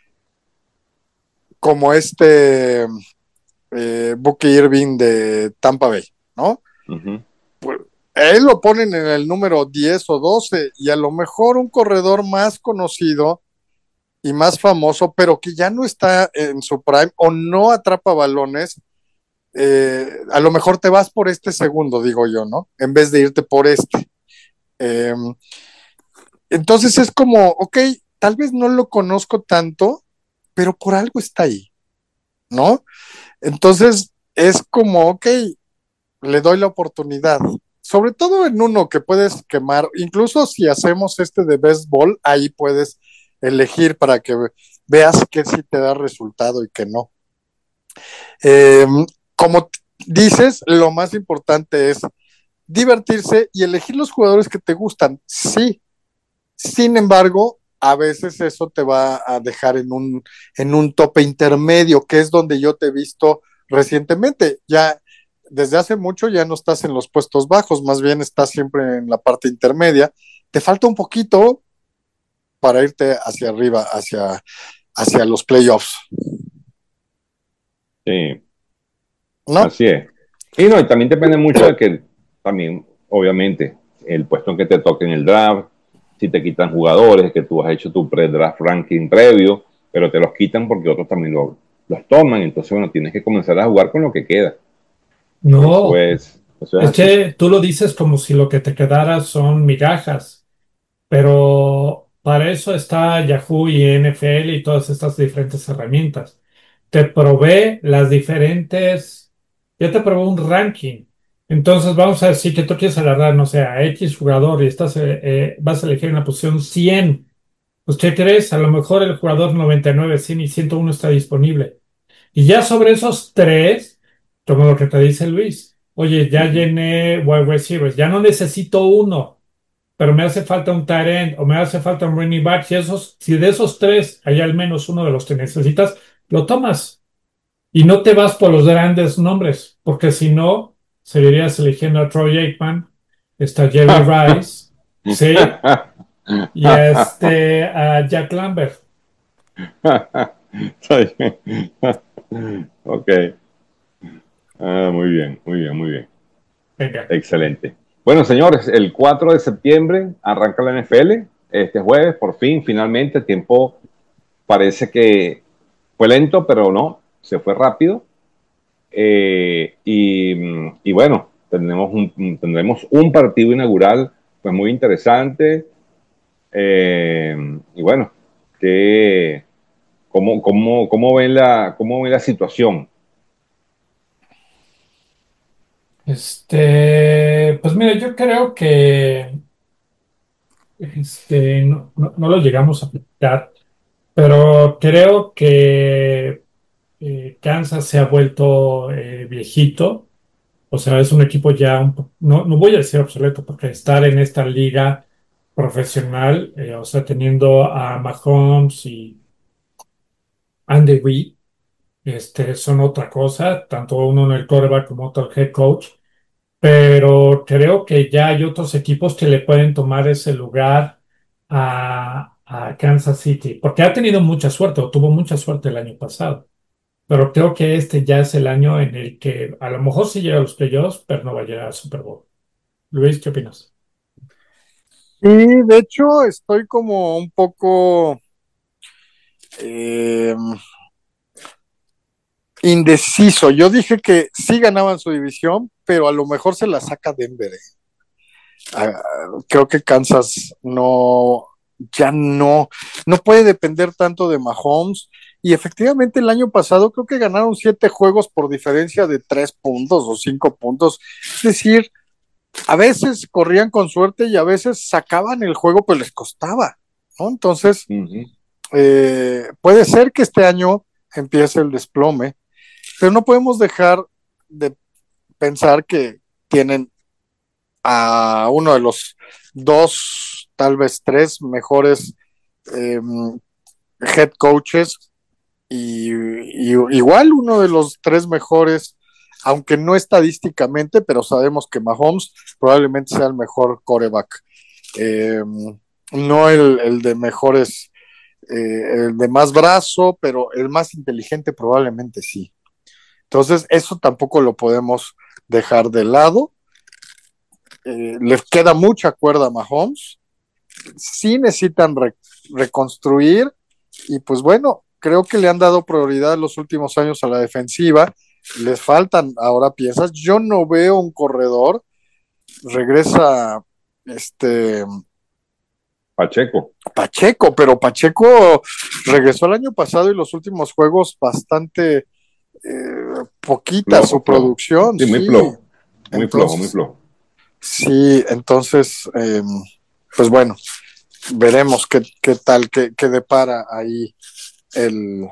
como este eh, Bucky Irving de Tampa Bay, ¿no? Ujú. Pues él lo ponen en el número diez o doce y a lo mejor un corredor más conocido y más famoso, pero que ya no está en su prime o no atrapa balones, eh, a lo mejor te vas por este segundo, digo yo, ¿no? En vez de irte por este. Eh, entonces es como, ok, tal vez no lo conozco tanto, pero por algo está ahí, ¿no? Entonces es como, ok, le doy la oportunidad. Sobre todo en uno que puedes quemar, incluso si hacemos este de best ball, ahí puedes elegir para que veas que sí te da resultado y que no. Eh, como dices, lo más importante es divertirse y elegir los jugadores que te gustan. Sí, sin embargo, a veces eso te va a dejar en un, en un tope intermedio, que es donde yo te he visto recientemente. Ya desde hace mucho ya no estás en los puestos bajos, más bien estás siempre en la parte intermedia. Te falta un poquito para irte hacia arriba, hacia, hacia los playoffs, Sí, ¿no? así es. Y no, y también depende mucho de que, también, obviamente, el puesto en que te toque en el draft, si te quitan jugadores, que tú has hecho tu pre-draft ranking previo, pero te los quitan porque otros también lo, los toman, entonces, bueno, tienes que comenzar a jugar con lo que queda. Eso No, es, eso es es así. que tú lo dices como si lo que te quedara son migajas, pero para eso está Yahoo y N F L y todas estas diferentes herramientas. Te provee las diferentes, ya te provee un ranking. Entonces vamos a decir que tú quieres agarrar, no sé, a X jugador y estás, eh, eh, vas a elegir en la posición cien. Pues, ¿qué crees? A lo mejor el jugador noventa y nueve, cien y ciento uno está disponible. Y ya sobre esos tres, como lo que te dice Luis, oye, ya Ujú. llené wide receivers, ya no necesito uno. pero me hace falta un tight end o me hace falta un running back. Si, esos, si de esos tres hay al menos uno de los que necesitas, lo tomas y no te vas por los grandes nombres, porque si no, seguirías eligiendo a Troy Aikman, está Jerry Rice, ¿sí? Y este, a Jack Lambert. Ok. Ah, muy bien, muy bien, muy bien. Venga. Excelente. Bueno, señores, el cuatro de septiembre arranca la N F L. Este jueves, por fin, finalmente, el tiempo parece que fue lento, pero no, se fue rápido. Eh, y, y, bueno, tendremos un, tendremos un partido inaugural pues muy interesante. Eh, y bueno, que, ¿cómo, cómo, cómo, ven la, ¿cómo ven la situación? Este, pues mira, yo creo que este, no, no, no lo llegamos a aplicar, pero creo que eh, Kansas se ha vuelto eh, viejito. O sea, es un equipo ya, un po- no, no voy a decir obsoleto, porque estar en esta liga profesional, eh, o sea, teniendo a Mahomes y Andy Reid, este, son otra cosa, tanto uno en el quarterback como otro el head coach, pero creo que ya hay otros equipos que le pueden tomar ese lugar a, a Kansas City, porque ha tenido mucha suerte, o tuvo mucha suerte el año pasado. Pero creo que este ya es el año en el que a lo mejor sí llega a los playoffs, pero no va a llegar al Super Bowl. Luis, ¿qué opinas? Y de hecho estoy como un poco eh, indeciso. Yo dije que sí ganaban su división, pero a lo mejor se la saca Denver. ¿eh? Ah, creo que Kansas no, ya no, no puede depender tanto de Mahomes. Y efectivamente el año pasado creo que ganaron siete juegos por diferencia de tres puntos o cinco puntos. Es decir, a veces corrían con suerte y a veces sacaban el juego, pero les costaba, ¿no? Entonces, Uh -huh. eh, puede ser que este año empiece el desplome, pero no podemos dejar de pensar que tienen a uno de los dos, tal vez tres mejores eh, head coaches y, y, igual uno de los tres mejores, aunque no estadísticamente, pero sabemos que Mahomes probablemente sea el mejor quarterback. Eh, no el, el, de mejores, eh, el de más brazo, pero el más inteligente probablemente sí. Entonces, eso tampoco lo podemos dejar de lado. Eh, les queda mucha cuerda a Mahomes. Sí necesitan re reconstruir y pues bueno, creo que le han dado prioridad los últimos años a la defensiva. Les faltan ahora piezas. Yo no veo un corredor. Regresa este Pacheco. Pacheco, pero Pacheco regresó el año pasado y los últimos juegos bastante eh, poquita Flojo, su flojo. producción, Sí, muy sí. flojo. Muy flojo, muy Entonces, flojo. sí, entonces, eh, pues bueno, veremos qué, qué tal, qué, qué depara ahí el,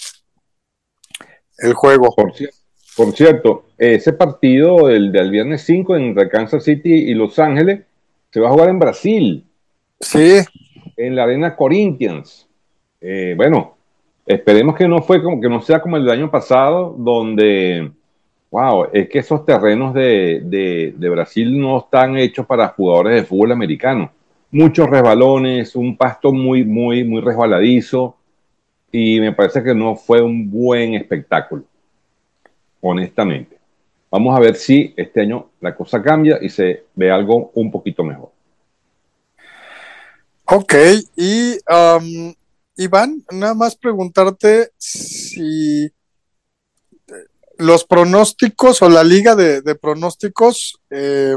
el juego. Por, por cierto, ese partido, el del viernes cinco entre Kansas City y Los Ángeles, se va a jugar en Brasil, Sí, en la Arena Corinthians. Eh, bueno, esperemos que no fue como que no sea como el del año pasado, donde, wow, es que esos terrenos de, de, de Brasil no están hechos para jugadores de fútbol americano. Muchos resbalones, un pasto muy, muy, muy resbaladizo, y me parece que no fue un buen espectáculo, honestamente. Vamos a ver si este año la cosa cambia y se ve algo un poquito mejor. ok. Y um, Iván, nada más preguntarte si los pronósticos o la liga de, de pronósticos, eh,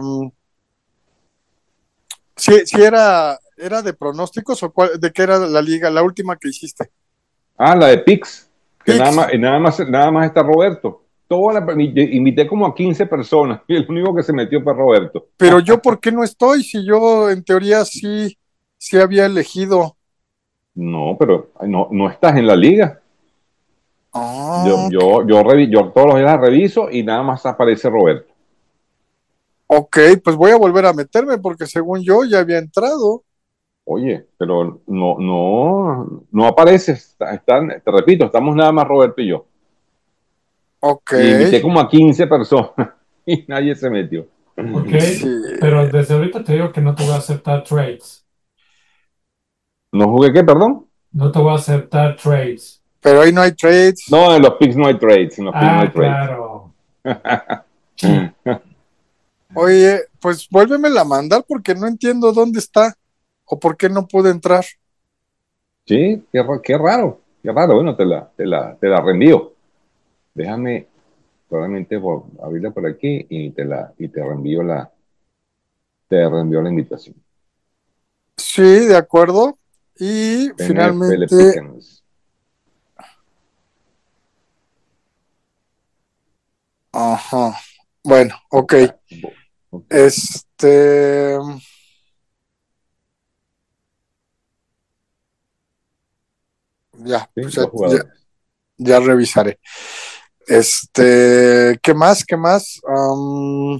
si, si era, era de pronósticos o cuál, de qué era la liga, la última que hiciste. Ah, la de Pix, que nada Pix. más, nada más, nada más está Roberto. Toda la, invité como a quince personas y el único que se metió fue Roberto. Pero yo, ¿por qué no estoy? Si yo en teoría sí, sí había elegido. No, pero no, no estás en la liga. Yo, Oh, yo, yo, revi, yo todos los días la reviso y nada más aparece Roberto. Ok, pues voy a volver a meterme porque según yo ya había entrado. Oye, pero no, no, no apareces. Está- Están, te repito, estamos nada más Roberto y yo. Ok, Y invité como a quince personas y nadie se metió. Ok, sí, pero desde ahorita te digo que no te voy a aceptar trades. ¿No jugué qué, perdón? No te voy a aceptar trades. pero ahí no hay trades. No, en los picks no hay trades, en los picks no hay Ah, trades. claro. Sí. Oye, pues vuélvemela a mandar porque no entiendo dónde está o por qué no pude entrar. Sí, qué, ra- qué raro, qué raro. Bueno, te la, te la, te la reenvío. Déjame probablemente por, abrirla por aquí y te la, y te reenvío la, te reenvío la invitación. Sí, de acuerdo. Y N F L finalmente, Pickens. ajá. Bueno, ok. Busca, bu- ok, Este, ya, sí, pues ya, dos ya, jugadores. ya revisaré. Este, ¿qué más? ¿Qué más? Am,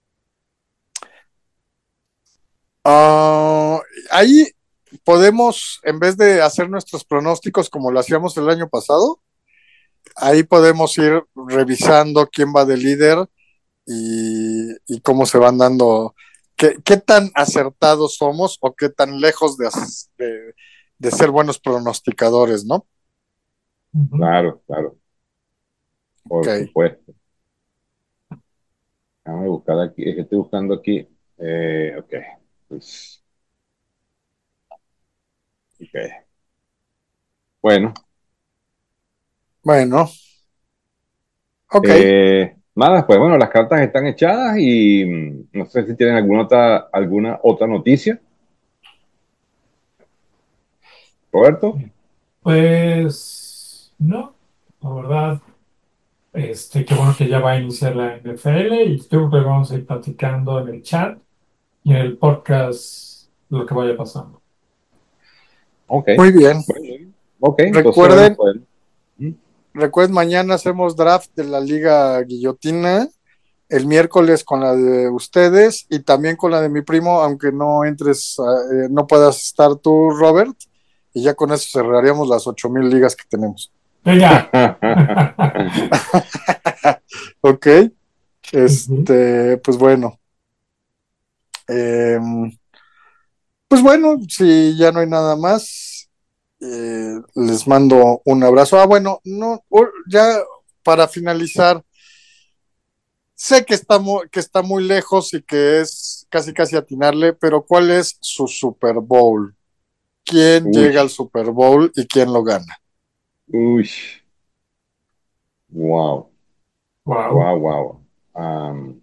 ah, ahí podemos, en vez de hacer nuestros pronósticos como lo hacíamos el año pasado, ahí podemos ir revisando quién va de líder y, y cómo se van dando, qué, qué tan acertados somos o qué tan lejos de, de, de ser buenos pronosticadores, ¿no? Ujú. Claro, claro, Ok, por supuesto. Déjame buscar aquí, es que estoy buscando aquí. Eh, ok, pues, ok. Bueno, bueno, ok. eh, nada, pues bueno, las cartas están echadas y mm, no sé si tienen alguna otra, alguna otra noticia, Roberto. Pues no, la verdad, este, qué bueno que ya va a iniciar la N F L y creo que vamos a ir platicando en el chat y en el podcast lo que vaya pasando. Ok, Muy bien. bueno, ok, entonces bueno, Recuerden, pues. mm, recuerden, mañana hacemos draft de la Liga Guillotina, el miércoles con la de ustedes y también con la de mi primo, aunque no entres, eh, no puedas estar tú, Robert, y ya con eso cerraríamos las ocho mil ligas que tenemos. Venga. Ok, Ujú. este, pues bueno, eh, pues bueno, si ya no hay nada más, eh, les mando un abrazo. Ah, bueno, no, ya para finalizar, sé que está, muy, que está muy lejos y que es casi casi atinarle, pero ¿cuál es su Super Bowl? ¿Quién Uy, llega al Super Bowl y quién lo gana? uy, wow, Wow. wow, wow. Am,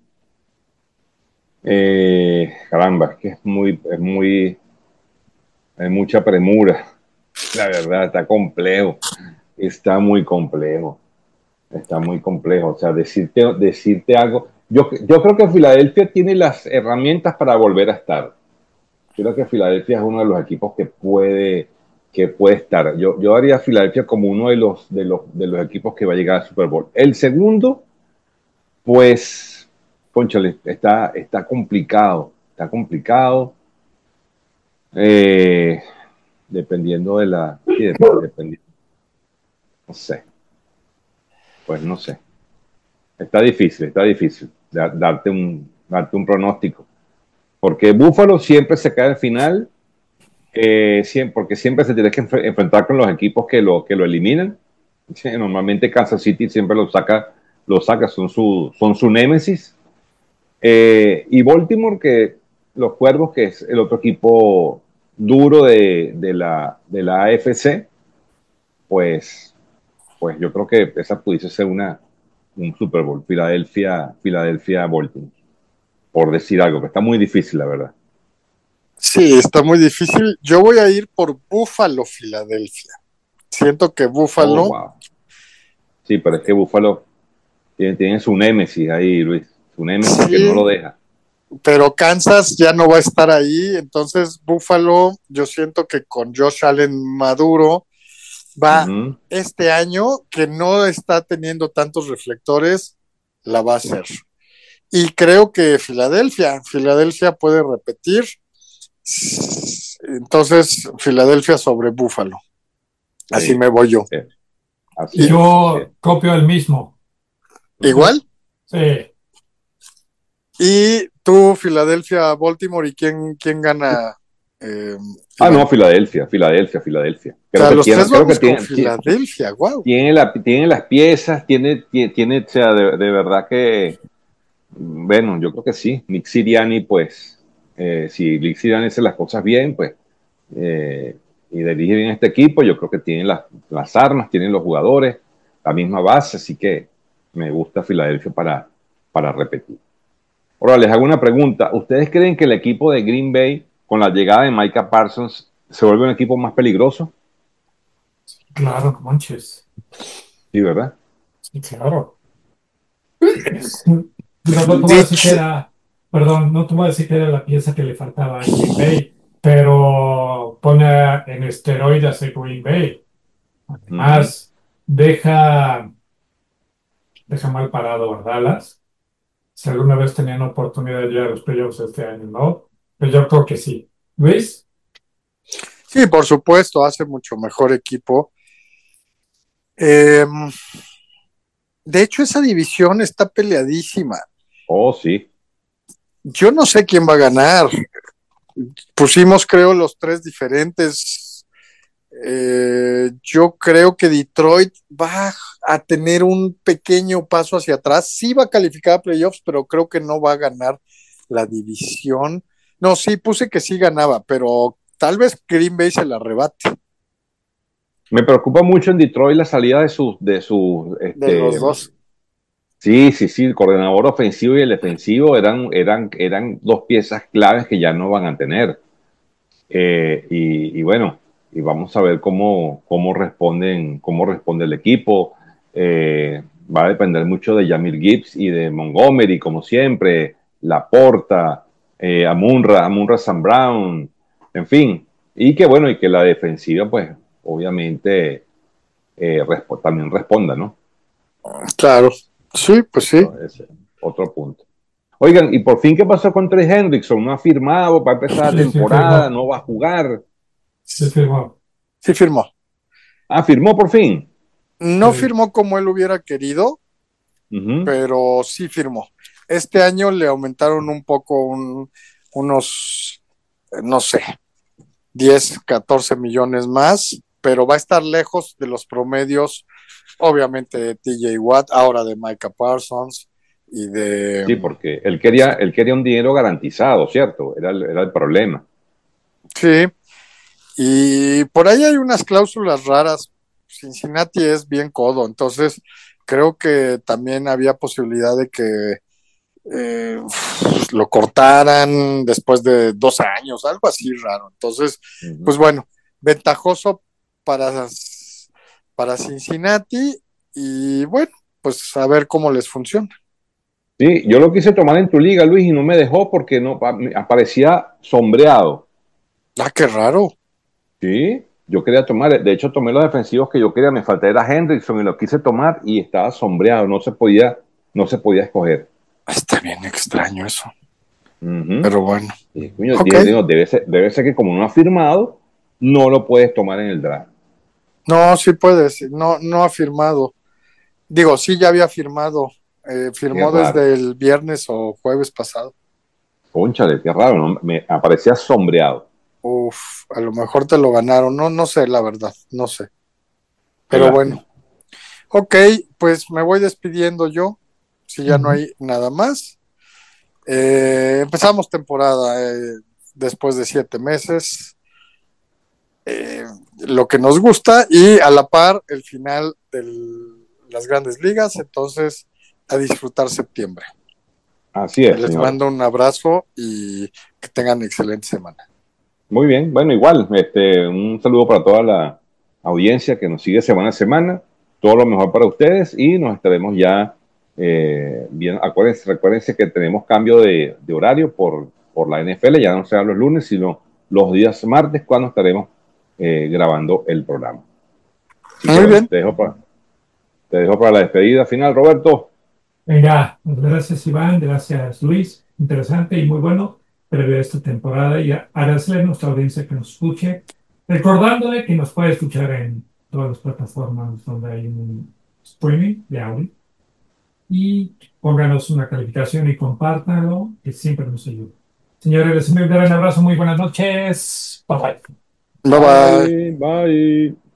eh, caramba, es que es muy, es muy, hay mucha premura. La verdad, está complejo, está muy complejo, está muy complejo. O sea, decirte, decirte algo. Yo, yo creo que Filadelfia tiene las herramientas para volver a estar. Yo creo que Filadelfia es uno de los equipos que puede, que puede estar. Yo, yo haría a Filadelfia como uno de los, de, los, de los equipos que va a llegar al Super Bowl. El segundo, pues, conchale, está, está complicado, está complicado. Eh, dependiendo de la, sí, dependiendo, no sé, pues no sé. Está difícil, está difícil da- darte un, darte un pronóstico. Porque Buffalo siempre se cae al final, eh, siempre, porque siempre se tiene que enf- enfrentar con los equipos que lo, que lo eliminan. Sí, normalmente Kansas City siempre lo saca, lo saca, son su, son su némesis. Eh, y Baltimore, que los Cuervos, que es el otro equipo duro de, de la, de la A F C, pues, pues yo creo que esa pudiese ser una, un Super Bowl, Filadelfia, Filadelfia, Baltimore, por decir algo, que está muy difícil, la verdad. Sí, está muy difícil. Yo voy a ir por Buffalo, Filadelfia. Siento que Oh, Buffalo, wow. Sí, pero es que Buffalo tiene, tiene su némesis ahí, Luis, su némesis que no sí, lo deja. pero Kansas ya no va a estar ahí. Entonces, Buffalo, yo siento que con Josh Allen maduro, va Ujú. este año que no está teniendo tantos reflectores, la va a hacer. Y creo que Filadelfia, Filadelfia puede repetir. Entonces, Filadelfia sobre Búfalo. Así Sí, me voy yo. sí, así Y, es, así es. Yo copio el mismo. igual. Sí, Y tú, Filadelfia, Baltimore, ¿y quién, quién gana, eh, Ah, Iván? no, O Filadelfia, Filadelfia, Filadelfia. Creo sea, que los tiene, tres creo que vamos con tiene, ti- Filadelfia, wow. tiene, la, tiene las piezas, tiene, tiene, tiene, o sea, de, de verdad que, bueno, yo creo que sí. Nick Sirianni, pues, eh, si Nick Sirianni hace las cosas bien, pues, eh, y dirige bien este equipo, yo creo que tienen las, las armas, tienen los jugadores, la misma base, así que me gusta Filadelfia para, para repetir. Ahora les hago una pregunta. ¿Ustedes creen que el equipo de Green Bay, con la llegada de Micah Parsons, se vuelve un equipo más peligroso? claro, no manches. Sí, ¿verdad? Sí, claro. Digo, no te voy a decir que Dicho, era, perdón, no te voy a decir que era la pieza que le faltaba en Green Bay, pero pone en esteroides a Green Bay. Ujú. Además, deja, deja mal parado a Dallas. Si alguna vez tenían oportunidad de llegar a los playoffs este año, ¿no? Pero yo creo que sí. Luis, sí, por supuesto, hace mucho mejor equipo. Eh, de hecho, esa división está peleadísima. Oh, sí. Yo no sé quién va a ganar. Pusimos, creo, los tres diferentes. Eh, yo creo que Detroit va a tener un pequeño paso hacia atrás. Sí va a calificar a playoffs, pero creo que no va a ganar la división. No, sí, puse que sí ganaba, pero tal vez Green Bay se la arrebate Me preocupa mucho en Detroit la salida de sus, de sus, de los este, dos. sí, sí, sí, el coordinador ofensivo y el defensivo eran, eran, eran dos piezas claves que ya no van a tener. Eh, y, y, bueno, y vamos a ver cómo, cómo responden, cómo responde el equipo. Eh, va a depender mucho de Jamir Gibbs y de Montgomery, como siempre, Laporta, eh, Amunra, Amunra Sam Brown, en fin. Y que bueno, y que la defensiva, pues, obviamente, eh, resp también responda, ¿no? Claro, sí, pues sí. Eso es otro punto. Oigan, y por fin, ¿qué pasó con Trey Hendrickson? No ha firmado para empezar la sí, sí temporada, firmó. no va a jugar. Sí firmó. Sí firmó. Ah, firmó por fin. No Sí. firmó como él hubiera querido, Ujú. pero sí firmó. Este año le aumentaron un poco, un, unos, no sé, diez, catorce millones más, pero va a estar lejos de los promedios, obviamente, de T J Watt, ahora de Micah Parsons y de... Sí, porque él quería, él quería un dinero garantizado, ¿cierto? Era el, era el problema. Sí, y por ahí hay unas cláusulas raras. Cincinnati es bien codo, entonces creo que también había posibilidad de que eh, lo cortaran después de dos años, algo así raro. Entonces, Ujú. pues bueno, ventajoso para, para Cincinnati y bueno, pues a ver cómo les funciona. Sí, yo lo quise tomar en tu liga, Luis, y no me dejó porque no aparecía sombreado. Ah, qué raro. Sí, yo quería tomar, de hecho tomé los defensivos que yo quería, me faltaba era Hendrickson y lo quise tomar y estaba sombreado, no se podía, no se podía escoger. Está bien extraño eso, Ujú. pero bueno. Y, coño, Ok. dije, no, debe ser, debe ser que como no ha firmado, no lo puedes tomar en el draft. No, sí puedes, no, no ha firmado. Digo, sí ya había firmado. Eh, Qué firmó raro. desde el viernes o jueves pasado. Cónchale, qué raro, ¿no? Me aparecía sombreado. Uf, a lo mejor te lo ganaron. No, no sé, la verdad, no sé. Qué Pero bueno. lástima. Ok, pues me voy despidiendo yo, si ya no Ujú. hay nada más. Eh, empezamos temporada eh, después de siete meses, eh, lo que nos gusta y a la par el final de las grandes ligas, entonces a disfrutar septiembre. Así es, Les señores. mando un abrazo y que tengan excelente semana. Muy bien, bueno, igual, este, un saludo para toda la audiencia que nos sigue semana a semana. Todo lo mejor para ustedes y nos estaremos ya eh, bien. Acuérdense, recuérdense que tenemos cambio de, de horario por, por la N F L, ya no será los lunes, sino los días martes cuando estaremos eh, grabando el programa. Así que Muy bueno, bien, te dejo para, te dejo para la despedida final, Roberto. Venga, pues gracias Iván, gracias Luis, interesante y muy bueno previo esta temporada y a- agradecerle a nuestra audiencia que nos escuche, recordándole que nos puede escuchar en todas las plataformas donde hay un streaming de audio y pónganos una calificación y compártanlo, que siempre nos ayuda. Señores, les envío un gran abrazo, muy buenas noches, bye bye. Bye bye. Bye, bye.